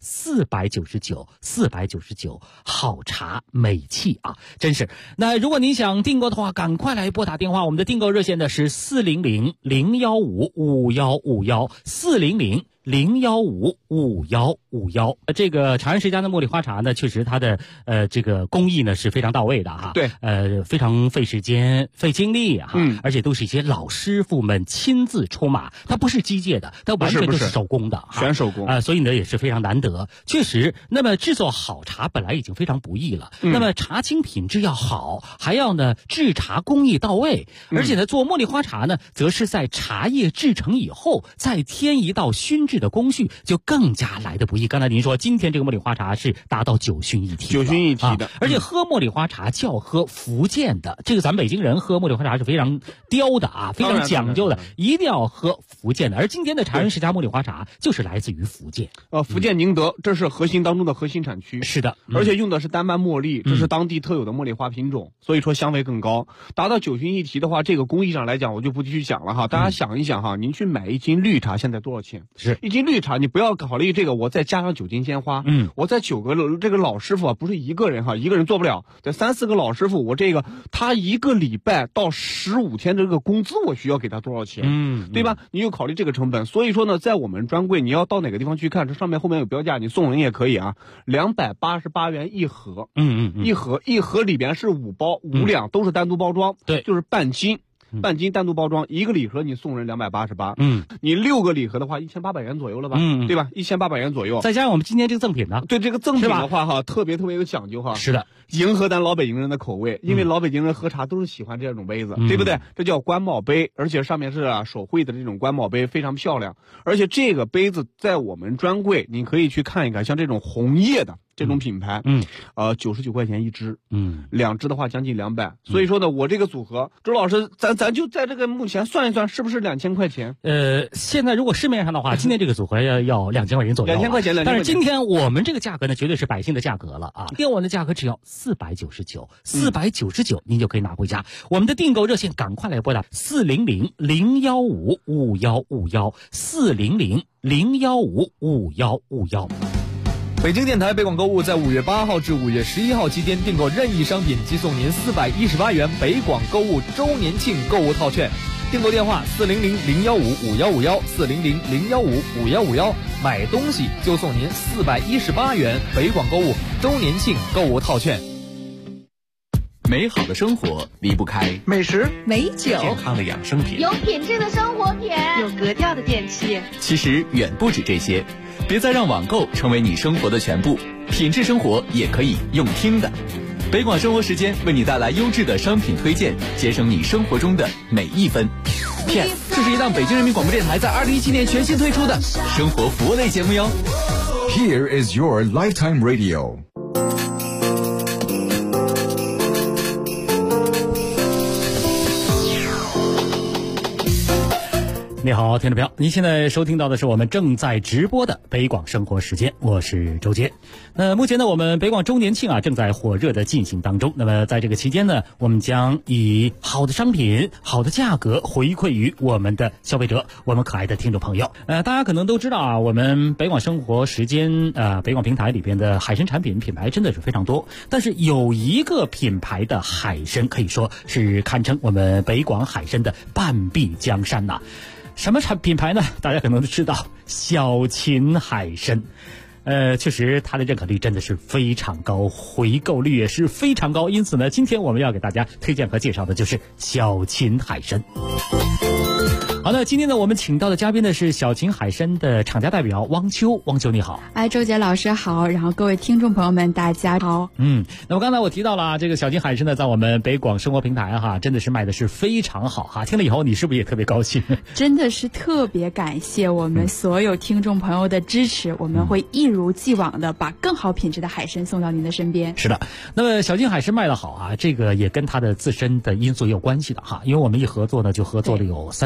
499，好茶美气啊，真是。那如果您想订购的话，赶快来拨打电话，我们的订购热线呢是400-015-5151，400-015-5151。这个长安世家的茉莉花茶呢，确实它的这个工艺呢是非常到位的哈。 对， 非常费时间、费精力哈，而且都是一些老师傅们亲自出马，它不是机械的，它完全都是手工的， 全手工所以呢也是非常难得。确实，那么制作好茶本来已经非常不易了，那么茶青品质要好，还要呢制茶工艺到位，而且呢做茉莉花茶呢，则是在茶叶制成以后再添一道熏制的工序，就更加来的不易。刚才您说今天这个茉莉花茶是达到9熏1提的，而且喝茉莉花茶就要喝福建的，这个咱们北京人喝茉莉花茶是非常刁的啊，非常讲究的，一定要喝福建的。而今天的长安世家茉莉花茶就是来自于福建， 福建宁德，这是核心当中的核心产区。 是的， 而且用的是单瓣茉莉，这是当地特有的茉莉花品种，所以说香味更高。达到9熏1提的话，这个工艺上来讲我就不继续讲了哈。大家想一想哈，您去买一斤绿茶现在多少钱？ 是一斤绿茶，你不要考虑这个我再加上9斤鲜花，我再9个这个老师傅啊，不是一个人哈，一个人做不了，得3、4个老师傅，我这个他一个礼拜到15天的这个工资我需要给他多少钱？对吧？你又考虑这个成本，所以说呢，在我们专柜你要到哪个地方去看，这上面后面有标价，你送人也可以啊，288元一盒，一盒里边是5包，5两都是单独包装， 对， 就是半斤单独包装，一个礼盒你送人288，你6个礼盒的话1800元左右了吧，对吧？1800元左右， 再加上我们今天这个赠品呢， 对这个赠品的话哈，特别有讲究哈。 是的， 迎合咱老北京人的口味，因为老北京人喝茶都是喜欢这种杯子，对不对？这叫官帽杯，而且上面是手绘的这种官帽杯，非常漂亮。而且这个杯子在我们专柜你可以去看一看，像这种红叶的这种品牌，99块钱一支，2支的话将近200。所以说呢，我这个组合，周老师，咱就在这个目前算一算，是不是2000块钱？ 现在如果市面上的话，今天这个组合要2000块钱左右 ，2000块钱。 但是今天我们这个价格呢，绝对是百姓的价格了啊！给我们的价格只要499，499您就可以拿回家。我们的订购热线赶快来拨打400-015-5151，400-015-5151。 北京电台北广购物在5月8号至5月11号期间订购任意商品即送您418元北广购物周年庆购物套券。订购电话400-015-5151，400-015-5151，买东西就送您418元北广购物周年庆购物套券。 美好的生活离不开美食、 美酒、 健康的养生品、 有品质的生活品、 有格调的电器。 其实远不止这些，别再让网购成为你生活的全部，品质生活也可以用听的。北广生活时间为你带来优质的商品推荐，节省你生活中的每一分。PS， 这是一档北京人民广播电台在2017年全新推出的生活服务类节目哟。 Here is your lifetime radio。 你好，听众朋友，您现在收听到的是我们正在直播的北广生活时间，我是周杰。目前呢，我们北广周年庆正在火热的进行当中。那么在这个期间呢，我们将以好的商品、好的价格回馈于我们的消费者，我们可爱的听众朋友。大家可能都知道我们北广生活时间北广平台里边的海参产品品牌真的是非常多，但是有一个品牌的海参可以说是堪称我们北广海参的半壁江山呐。什么品牌呢？大家可能都知道，小秦海参。确实它的认可率真的是非常高，回购率也是非常高，因此呢，今天我们要给大家推荐和介绍的就是小秦海参。好，那今天呢，我们请到的嘉宾呢是小秦海参的厂家代表汪秋。汪秋你好。 周杰老师好，然后各位听众朋友们大家好。 那么刚才我提到了这个小秦海参呢，在我们北广生活平台真的是卖的是非常好听了以后你是不是也特别高兴？ 真的是特别感谢我们所有听众朋友的支持，我们会一如既往的把更好品质的海参送到您的身边。 是的，那么小秦海参卖得好这个也跟它的自身的因素也有关系的因为我们一合作呢就合作了有3、4年的时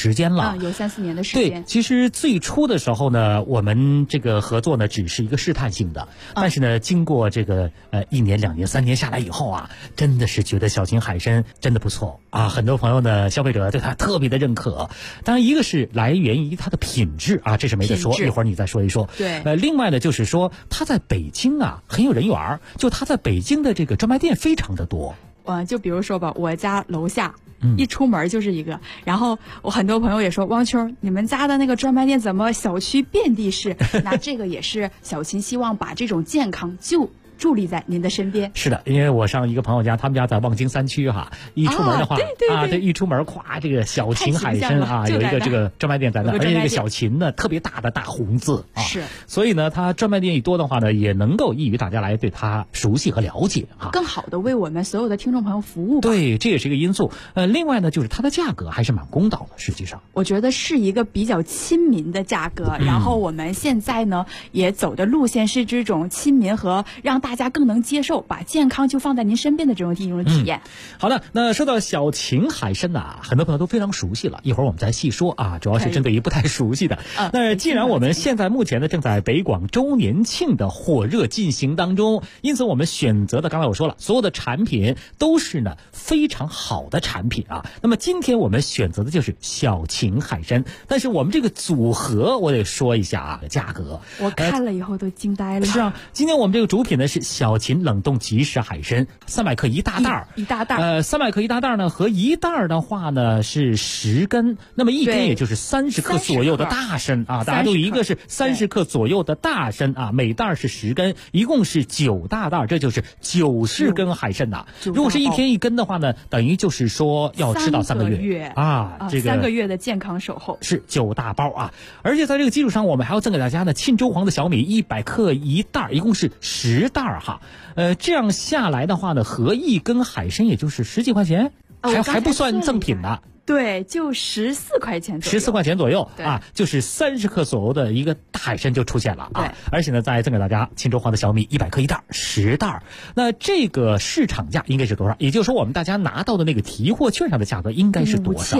时间了， 有3-4年的时间。 对，其实最初的时候呢，我们这个合作呢只是一个试探性的，但是呢，经过这个1年、2年、3年下来以后啊，真的是觉得小秦海参真的不错啊，很多朋友呢，消费者对它特别的认可。当然，一个是来源于它的品质啊，这是没得说，一会儿你再说一说。 对， 另外呢，就是说它在北京啊很有人缘，就它在北京的这个专卖店非常的多。 就比如说吧，我家楼下一出门就是一个，然后我很多朋友也说，汪秋，你们家的那个专卖店怎么小区遍地是？那这个也是小秦希望把这种健康就伫立在您的身边。 是的，因为我上一个朋友家，他们家在望京3区哈，一出门的话对， 一出门咵，这个小秦海参啊，有一个这个专卖店在那，而且这个小秦呢特别大的大红字啊， 是， 所以呢，它专卖店一多的话呢，也能够益于大家来对它熟悉和了解啊， 更好的为我们所有的听众朋友服务吧。 对，这也是一个因素。另外呢，就是它的价格还是蛮公道的，实际上我觉得是一个比较亲民的价格。然后我们现在呢也走的路线是这种亲民和让大家更能接受，把健康就放在您身边的这种体验。 好的，那说到小秦海参呢，很多朋友都非常熟悉了，一会儿我们再细说啊，主要是针对于不太熟悉的。那既然我们现在目前呢正在北广周年庆的火热进行当中，因此我们选择的，刚才我说了，所有的产品都是呢非常好的产品啊。那么今天我们选择的就是小秦海参，但是我们这个组合我得说一下啊，价格我看了以后都惊呆了。 是啊，今天我们这个主品呢是小秦冷冻即食海参，300克一大袋一大袋。 300克一大袋呢，和一袋的话呢是10根，那么一根也就是30克左右的大参啊。大家都一个是30克左右的大参啊，每袋是10根，一共是9大袋，这就是90根海参呐。如果是一天一根的话呢，等于就是说要吃到3个月啊，这个 3个月的健康守候是9大包啊。而且在这个基础上，我们还要赠给大家呢沁州黄的小米100克一袋，一共是10袋哈。这样下来的话呢，合一根海参也就是10几块钱，还不算赠品呢。 对，就14块钱左右 ，14块钱左右啊，就是30克左右的一个大海参就出现了啊。而且呢，再赠给大家沁州黄的小米100克一袋，10袋。那这个市场价应该是多少？也就是说，我们大家拿到的那个提货券上的价格应该是多少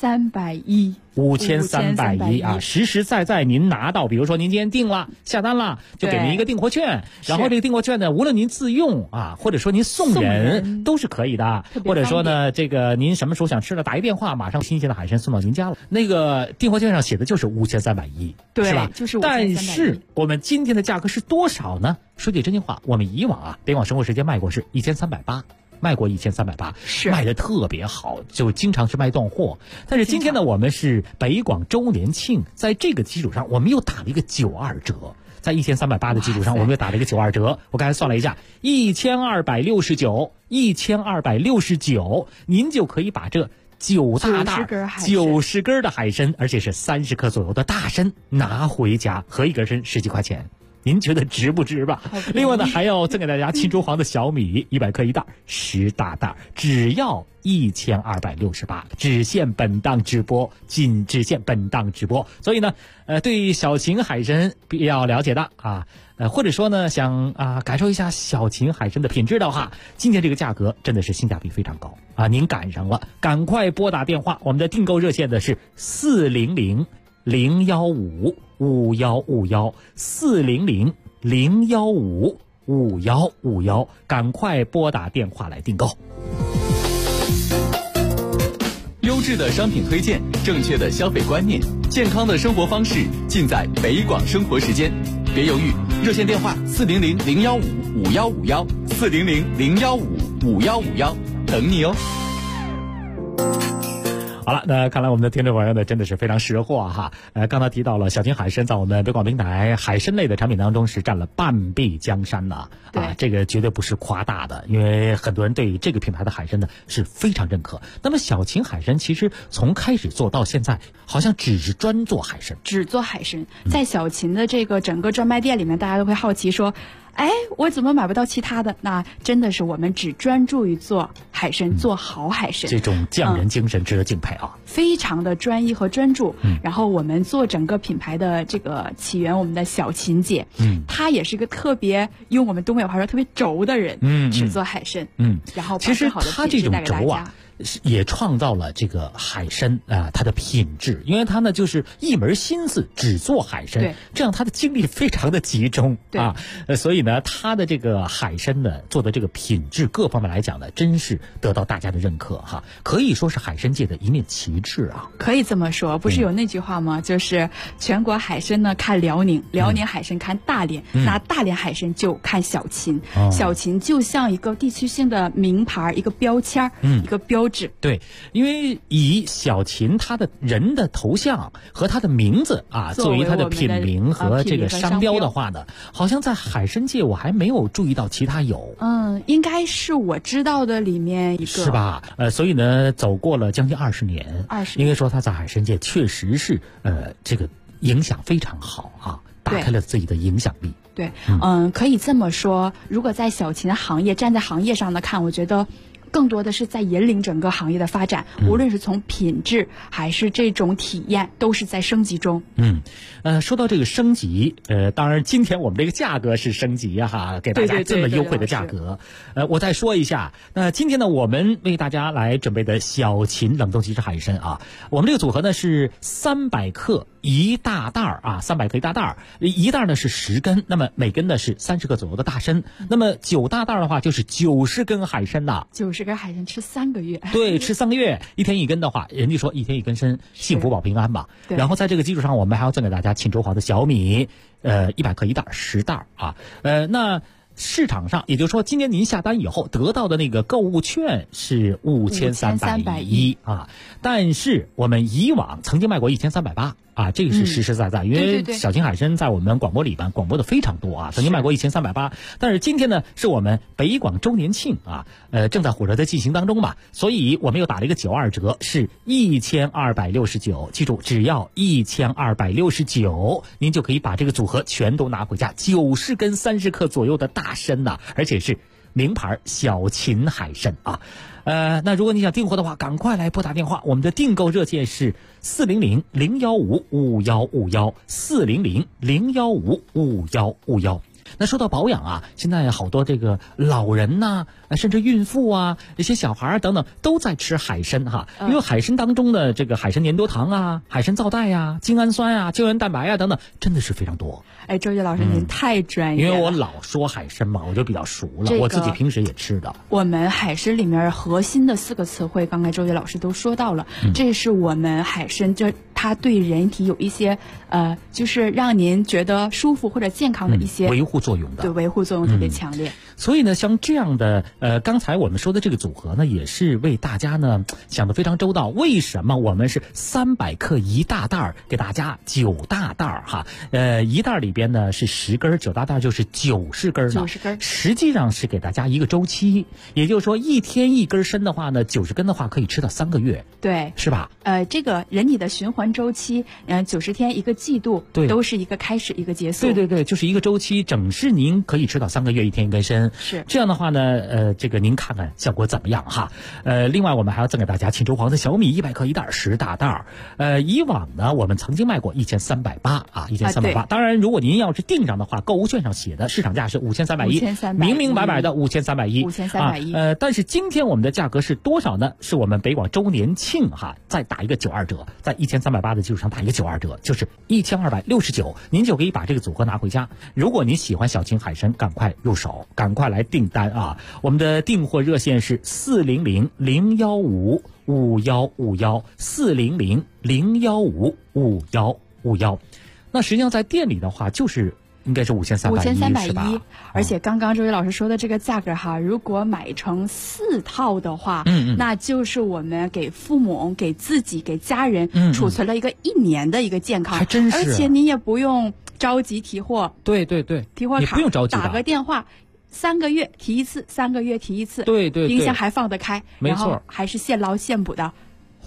？5310。 5310啊，实实在在您拿到，比如说您今天订了下单了，就给您一个订货券，然后这个订货券呢，无论您自用啊，或者说您送人都是可以的，或者说呢，这个您什么时候想吃了，打一电话，马上新鲜的海参送到您家了。那个订货券上写的就是5310， 对， 是吧？ 就是5310。 但是我们今天的价格是多少呢？说句真心话，我们以往啊，北广生活时间卖过是1380。卖过1380， 是卖的特别好，就经常是卖断货。但是今天呢，我们是北广周年庆，在这个基础上，我们又打了一个92折，在1380的基础上，我们又打了一个92折。我刚才算了一下，1269，您就可以把这9大袋90根的海参，而且是30克左右的大参拿回家，合一根参10几块钱。您觉得值不值吧？另外呢，还要赠给大家沁州黄的小米100克一袋，10大袋，只要1268，只限本档直播，仅只限本档直播。所以呢，对小秦海参比较了解的啊，或者说呢想感受一下小秦海参的品质的话，今天这个价格真的是性价比非常高啊！您赶上了，赶快拨打电话，我们的订购热线的是400-015-5151，400-015-5151，赶快拨打电话来订购。 优质的商品推荐，正确的消费观念，健康的生活方式，尽在北广生活时间。别犹豫，热线电话400-015-5151，400-015-5151，等你哦。 好了，那看来我们的听众朋友呢真的是非常识货哈。刚才提到了小秦海参在我们北广平台海参类的产品当中是占了半壁江山呐啊，这个绝对不是夸大的，因为很多人对这个品牌的海参呢是非常认可。那么小秦海参其实从开始做到现在，好像只是专做海参， 在小秦的这个整个专卖店里面，大家都会好奇说，哎，我怎么买不到其他的？那真的是我们只专注于做海参，做好海参， 这种匠人精神值得敬佩啊！ 非常的专一和专注。然后我们做整个品牌的这个起源，我们的小秦姐，她也是一个特别用我们东北话说特别轴的人，只做海参，然后其实她这种轴啊， 也创造了这个海参它的品质，因为他呢就是一门心思只做海参，这样他的精力非常的集中啊，所以呢他的这个海参呢做的这个品质各方面来讲呢，真是得到大家的认可哈，可以说是海参界的一面旗帜啊。 可以这么说，不是有那句话吗？就是全国海参呢看辽宁，辽宁海参看大连，那大连海参就看小秦，小秦就像一个地区性的名牌，一个标签，一个标志。 对，因为以小秦他的人的头像和他的名字啊作为他的品名和这个商标的话呢，好像在海参界我还没有注意到其他有。 应该是我知道的里面一个， 是吧？所以呢，走过了将近20年，应该说他在海参界确实是这个影响非常好啊，打开了自己的影响力。 对，可以这么说。如果在小秦行业站在行业上的看，我觉得更多的是在引领整个行业的发展，无论是从品质还是这种体验，都是在升级中。 说到这个升级，当然今天我们这个价格是升级哈，给大家这么优惠的价格。我再说一下，那今天呢，我们为大家来准备的小秦冷冻即食海参啊，我们这个组合呢是300克一大袋啊，300克一大袋，一袋呢是10根，那么每根呢是30克左右的大参，那么9大袋的话就是90根海参呐。 90根海参吃3个月， 对，吃3个月，1天1根的话，人家说1天1根参，幸福保平安嘛。然后在这个基础上，我们还要赠给大家秦州华的小米，100克一袋，10袋啊。那市场上，也就是说，今年您下单以后得到的那个购物券是5310啊，但是我们以往曾经卖过1380啊，这个是实实在在，因为小秦海参在我们广播里边广播的非常多啊，曾经卖过1380，但是今天呢是我们北广周年庆啊，正在火热的进行当中嘛，所以我们又打了一个92折，是1269，记住只要1269，您就可以把这个组合全都拿回家，90根30克左右的大参呐，而且是名牌小秦海参啊。那如果你想订货的话，赶快来拨打电话，我们的订购热线是400-015-5151，400-015-5151。那说到保养啊，现在好多这个老人呐，甚至孕妇啊，一些小孩啊等等，都在吃海参哈。因为海参当中的这个海参粘多糖啊、海参皂苷啊、精氨酸啊、胶原蛋白啊等等，真的是非常多。 周杰老师您太专业了， 因为我老说海参嘛，我就比较熟了，我自己平时也吃的。 我们海参里面核心的4个词汇，刚才周杰老师都说到了，这是我们海参就它对人体有一些就是让您觉得舒服或者健康的一些维护作用的， 对，维护作用特别强烈。 所以呢，像这样的刚才我们说的这个组合呢，也是为大家呢想得非常周到。为什么我们是300克一大袋给大家9大袋哈？一袋里边呢是10根，9大袋就是90根呢。90根，实际上是给大家一个周期，也就是说1天1根参的话呢，90根的话可以吃到3个月， 对， 是吧？ 这个人体的循环周期，90天1个季度，对，都是一个开始一个结束。 对，就是一个周期，整是您可以吃到3个月，1天1根参。 是这样的话呢，这个您看看效果怎么样哈？另外我们还要赠给大家秦州黄的小米100克一袋，10大袋。以往呢我们曾经卖过1380啊，1380。当然，如果您要是订上的话，购物券上写的市场价是5310，明明白白的5310。但是今天我们的价格是多少呢？是我们北广周年庆哈，再打一个92折，在1380的基础上打一个92折，就是1269，您就可以把这个组合拿回家。如果您喜欢小秦海参，赶快入手，赶快来订单啊！我们的订货热线是400-015-5151，400-015-5151。那实际上在店里的话，就是应该是5310， 而且刚刚周宇老师说的这个价格哈，如果买成4套的话，那就是我们给父母、给自己、给家人储存了一个1年的一个健康， 还真是。 而且你也不用着急提货， 对， 提货卡你不用着急， 打个电话。3个月提一次，3个月提一次， 对， 冰箱还放得开， 没错， 然后还是现捞现补的。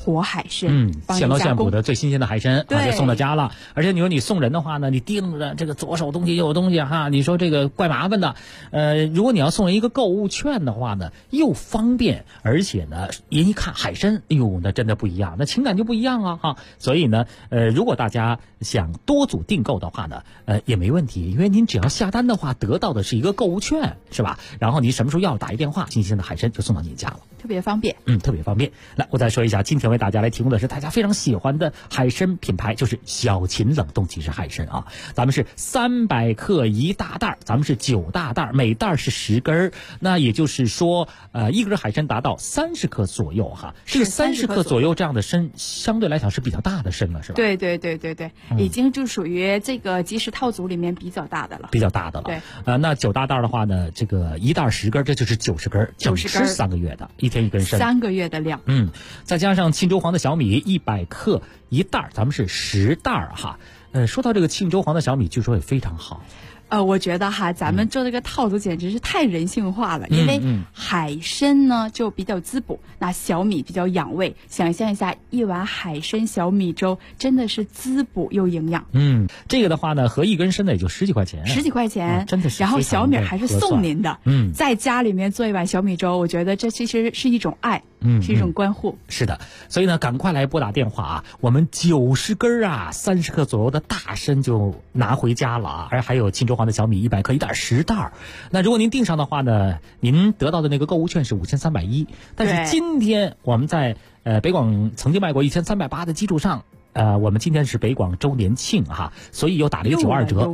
活海参， 现捞现捕的最新鲜的海参，就送到家了。而且你说你送人的话呢，你盯着这个左手东西右手东西哈，你说这个怪麻烦的。如果你要送人一个购物券的话呢，又方便，而且呢，人一看海参，哎呦，那真的不一样，那情感就不一样啊哈。所以呢，如果大家想多组订购的话呢，也没问题，因为您只要下单的话，得到的是一个购物券，是吧？然后你什么时候要打一电话，新鲜的海参就送到你家了， 特别方便。 特别方便。来，我再说一下，今天为大家来提供的是大家非常喜欢的海参品牌，就是小秦冷冻即食海参啊。咱们是300克一大袋，咱们是9大袋，每袋是10根，那也就是说，一根海参达到30克左右哈。这个30克左右这样的参，相对来讲是比较大的参了，是吧？ 对，已经就属于这个即食套组里面比较大的了。 比较大的了。 对， 那9大袋的话呢，这个一袋10根，这就是90根，整吃3个月的，一天一根参 ，3个月的量。 再加上庆州黄的小米100克一袋，咱们是10袋哈。说到这个庆州黄的小米，据说也非常好。 我觉得哈，咱们做这个套组简直是太人性化了，因为海参呢就比较滋补，那小米比较养胃。想象一下，一碗海参小米粥真的是滋补又营养。 这个的话呢，合一根参的也就10几块钱 ，10几块钱， 真的是。 然后小米还是送您的，在家里面做一碗小米粥，我觉得这其实是一种爱。是一种关护。 是的，所以呢，赶快来拨打电话啊！我们90根啊，30克左右的大参就拿回家了啊！而还有庆州黄的小米100克一袋10袋。那如果您订上的话呢，您得到的那个购物券是5310，但是今天我们在北广曾经卖过1380的基础上。我们今天是北广周年庆哈，所以又打了一个92折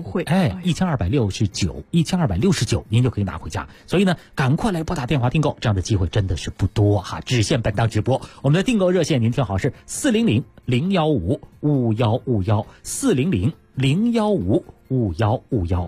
，1269，1269，您就可以拿回家。所以呢，赶快来拨打电话订购，这样的机会真的是不多哈，只限本档直播。我们的订购热线您听好是400-015-5151，400-015-5151。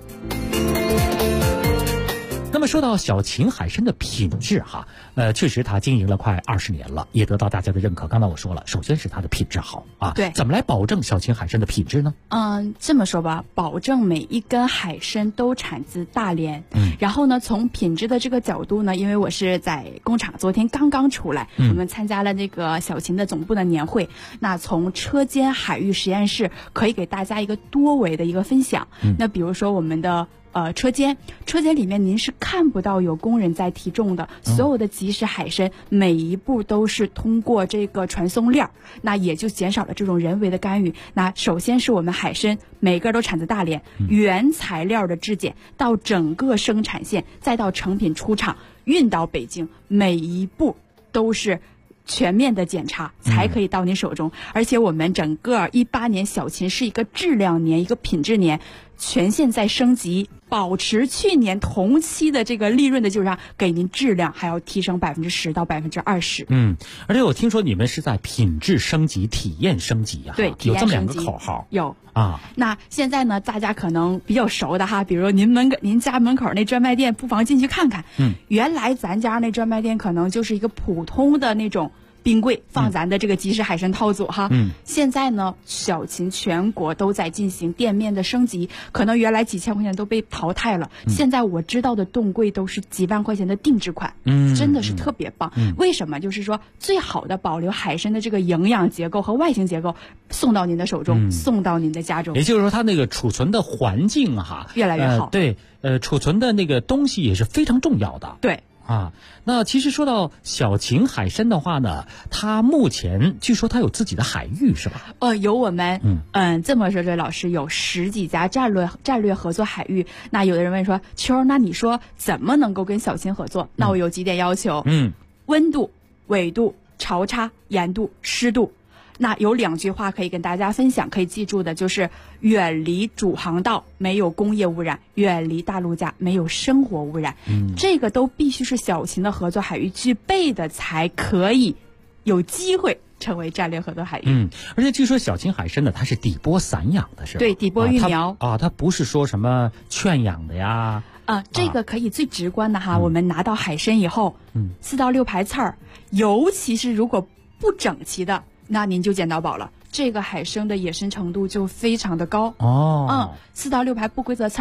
那么说到小秦海参的品质哈，确实它经营了快20年了，也得到大家的认可。刚才我说了，首先是它的品质好啊。 对， 怎么来保证小秦海参的品质呢？ 这么说吧，保证每一根海参都产自大连。然后呢，从品质的这个角度呢，因为我是在工厂，昨天刚刚出来，我们参加了那个小秦的总部的年会。那从车间海域实验室可以给大家一个多维的一个分享。那比如说我们的。车间里面您是看不到有工人在提重的，所有的即食海参每一步都是通过这个传送链，那也就减少了这种人为的干预。那首先是我们海参每个都产自大连，原材料的质检到整个生产线，再到成品出厂运到北京，每一步都是全面的检查才可以到您手中。而且我们整个18年小秦是一个质量年，一个品质年，全线在升级，保持去年同期的这个利润的基础上，给您质量还要提升10%到20%。 而且我听说你们是在品质升级、体验升级啊。 对， 有这么2个口号。 有啊。 那现在呢，大家可能比较熟的哈，比如您家门口那专卖店，不妨进去看看。原来咱家那专卖店可能就是一个普通的那种冰柜放咱的这个即食海参套组哈。现在呢，小秦全国都在进行店面的升级，可能原来几千块钱都被淘汰了，现在我知道的冻柜都是几万块钱的定制款，真的是特别棒。为什么？就是说最好的保留海参的这个营养结构和外形结构，送到您的手中，送到您的家中。 也就是说，它那个储存的环境哈越来越好。 对，储存的那个东西也是非常重要的。 对。 那其实说到小秦海参的话呢，它目前据说它有自己的海域是吧？ 有我们这么说，这老师有10几家战略合作海域。那有的人问说，秋，那你说怎么能够跟小秦合作？那我有几点要求，温度、纬度、潮差、盐度、湿度。那有2句话可以跟大家分享，可以记住的就是远离主航道，没有工业污染；远离大陆架，没有生活污染。这个都必须是小秦的合作海域具备的，才可以有机会成为战略合作海域。 而且据说小秦海参呢，它是底波散养的，是吧？ 对，底波育苗它不是说什么圈养的呀。 这个可以最直观的哈，我们拿到海参以后，4到6排刺儿，尤其是如果不整齐的，那您就捡到宝了。这个海参的野生程度就非常的高。4到6排不规则刺儿，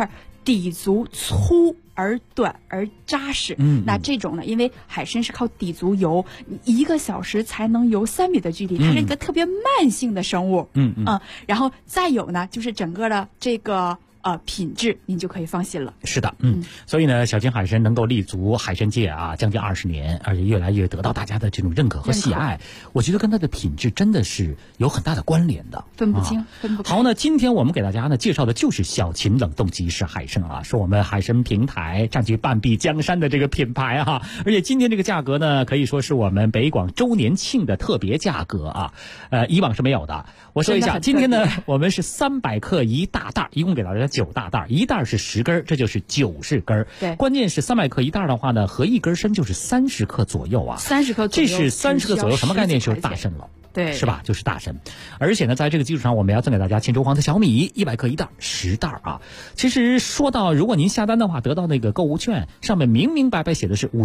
底足粗而短而扎实。那这种呢，因为海参是靠底足游，1个小时才能游3米的距离，它是一个特别慢性的生物。然后再有呢，就是整个的这个品质，您就可以放心了。 是的，所以呢，小金海参能够立足海参界啊，将近20年，而且越来越得到大家的这种认可和喜爱。我觉得跟它的品质真的是有很大的关联的， 分不清，分不开。 好，那今天我们给大家呢介绍的就是小秦冷冻即食海参啊，是我们海参平台占据半壁江山的这个品牌哈。而且今天这个价格呢，可以说是我们北广周年庆的特别价格啊，以往是没有的。我说一下，今天呢，我们是300克1大袋，一共给大家9大袋，一袋是10根，这就是90根。 对， 关键是300克1袋的话呢，合1根参就是30克左右啊。 30克左右， 这是30克左右，什么概念？就是大参了。 对， 是吧？就是大参，而且呢，在这个基础上，我们要赠给大家庆州黄的小米100克1袋，10袋啊。其实说到，如果您下单的话，得到那个购物券，上面明明白白写的是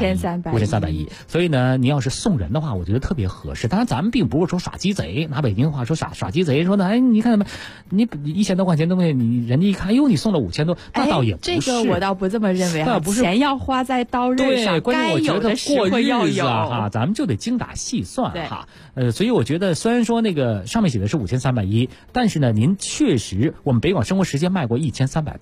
5310，所以呢，您要是送人的话，我觉得特别合适。当然，咱们并不是说耍鸡贼，拿北京话说耍鸡贼，说呢，哎，你看你1000多块钱东西，你人家一看，哟，你送了5000多，那倒也不是。 这个我倒不这么认为啊，钱要花在刀刃上，该有的实惠要有啊，咱们就得精打细算哈。所以我觉得虽然说那个上面写的是5310，但是呢，您确实我们北广生活时间卖过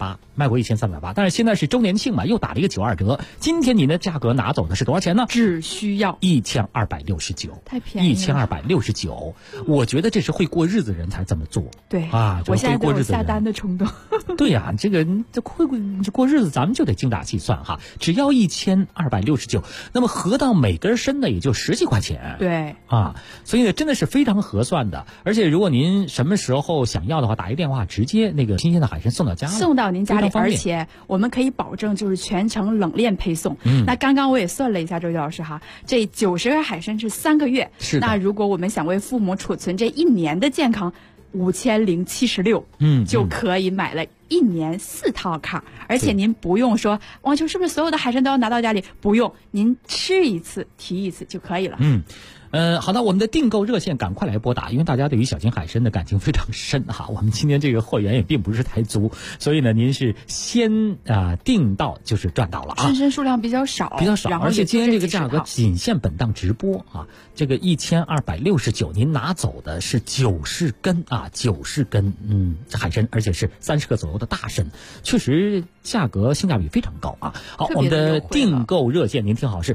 1380，但是现在是周年庆嘛，又打了一个92折。今天您的价格拿走的是多少钱呢？ 只需要 1269， 太便宜了 ，1269。我觉得这是会过日子人才这么做。 对啊， 我现在都有下单的冲动。 对呀，这过日子咱们就得精打细算哈，只要1269，那么合到每根参呢也就10几块钱。 对啊，所以真的是非常合算的。而且如果您什么时候想要的话，打一电话直接那个新鲜的海参送到家， 送到您家里，而且我们可以保证就是全程冷链配送。那刚刚我也算了一下，周老师哈，这90根海参是3个月。 是的。 那如果我们想为父母储存这1年的健康，5076，就可以买了1年4套卡，而且您不用说王秋是不是所有的海参都要拿到家里，不用，您吃一次提一次就可以了。 好的，我们的订购热线赶快来拨打，因为大家对于小金海参的感情非常深哈。我们今天这个货源也并不是太足，所以呢，您是先订到就是赚到了啊。 参数量比较少， 而且今天这个价格仅限本档直播啊。这个1269，您拿走的是90根啊，90根海参，而且是30克左右的大参，确实价格性价比非常高啊。好，我们的订购热线您听好是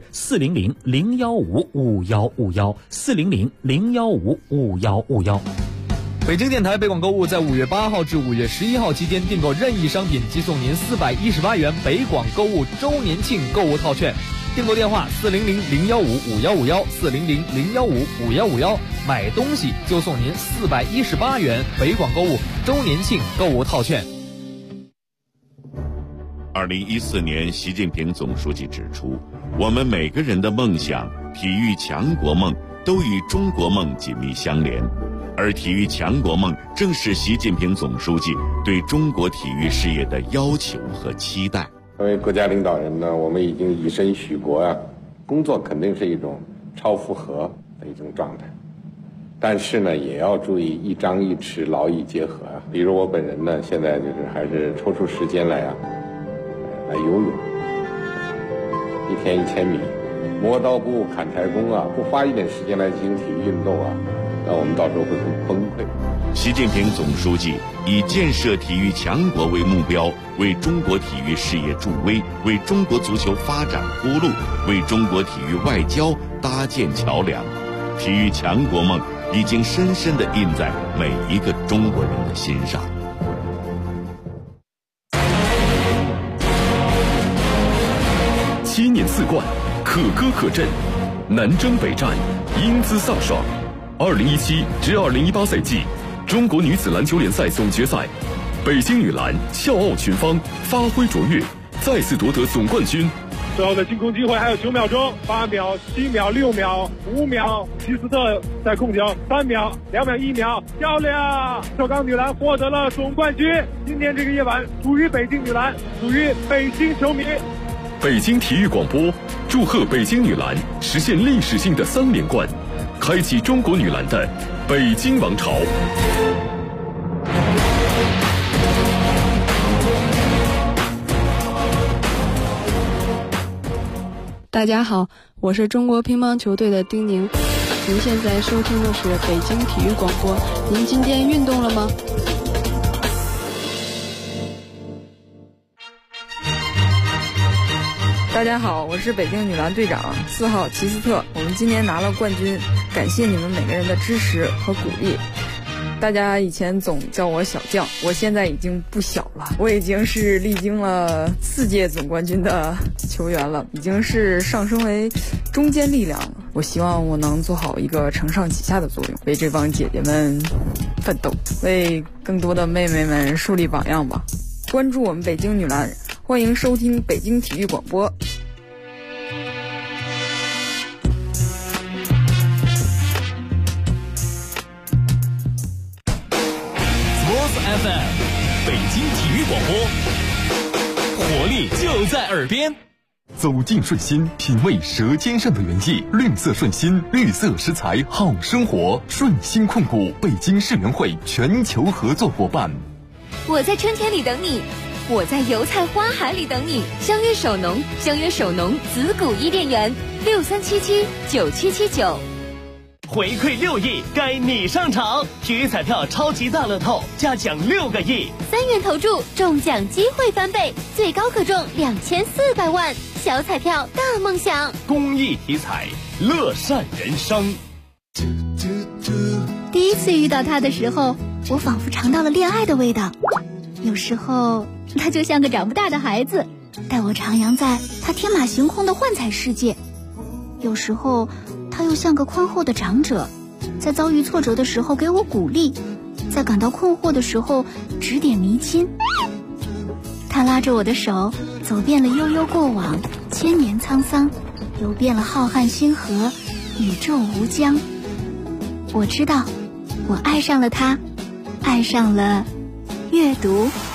400-015-5151，400-015-5151。 北京电台北广购物在5月8号至5月11号期间订购任意商品，即送您418元北广购物周年庆购物套券。订购电话400-015-5151，400-015-5151，买东西就送您418元北广购物周年庆购物套券。 2014年，习近平总书记指出，我们每个人的梦想、体育强国梦都与中国梦紧密相连，而体育强国梦正是习近平总书记对中国体育事业的要求和期待。 作为国家领导人呢，我们已经以身许国啊，工作肯定是一种超负荷的一种状态，但是呢，也要注意一张一弛，劳逸结合啊。比如我本人呢，现在就是还是抽出时间来游泳，1天1000米，磨刀不误砍柴工啊，不花一点时间来进行体育运动啊，那我们到时候会很崩溃。 习近平总书记以建设体育强国为目标，为中国体育事业助威，为中国足球发展铺路，为中国体育外交搭建桥梁。体育强国梦已经深深地印在每一个中国人的心上。 7年4冠，可歌可阵，南征北战，英姿飒爽。2017至2018赛季中国女子篮球联赛总决赛，北京女篮笑傲群芳，发挥卓越，再次夺得总冠军。 最后的进攻机会还有9秒钟，8秒、7秒、6秒、5秒，希斯特在控球，3秒、2秒、1秒，漂亮！首钢女篮获得了总冠军。今天这个夜晚属于北京女篮，属于北京球迷。 北京体育广播祝贺北京女篮实现历史性的3连冠，开启中国女篮的北京王朝。 大家好，我是中国乒乓球队的丁宁。您现在收听的是北京体育广播。您今天运动了吗？ 大家好，我是北京女篮队长4号齐斯特。我们今年拿了冠军，感谢你们每个人的支持和鼓励。大家以前总叫我小将，我现在已经不小了，我已经是历经了4届总冠军的球员了，已经是上升为中坚力量了。我希望我能做好一个承上启下的作用，为这帮姐姐们奋斗，为更多的妹妹们树立榜样吧。关注我们北京女篮，欢迎收听北京体育广播。 FM 北京体育广播，活力就在耳边。 走进顺心，品味舌尖上的原意。绿色顺心，绿色食材好生活。顺心控股北京市联会全球合作伙伴。 我在春天里等你，我在油菜花海里等你。相约首农，相约首农子谷伊甸园，63779779。 回馈6亿，该你上场！体育彩票超级大乐透，加奖6个亿 ，3元投注，中奖机会翻倍，最高可中2400万。小彩票大梦想， 公益体彩，乐善人生。 第一次遇到他的时候，我仿佛尝到了恋爱的味道。有时候他就像个长不大的孩子，带我徜徉在他天马行空的幻彩世界。有时候他又像个宽厚的长者，在遭遇挫折的时候给我鼓励，在感到困惑的时候指点迷津。他拉着我的手，走遍了悠悠过往，千年沧桑，游遍了浩瀚星河，宇宙无疆。我知道，我爱上了他，爱上了阅读。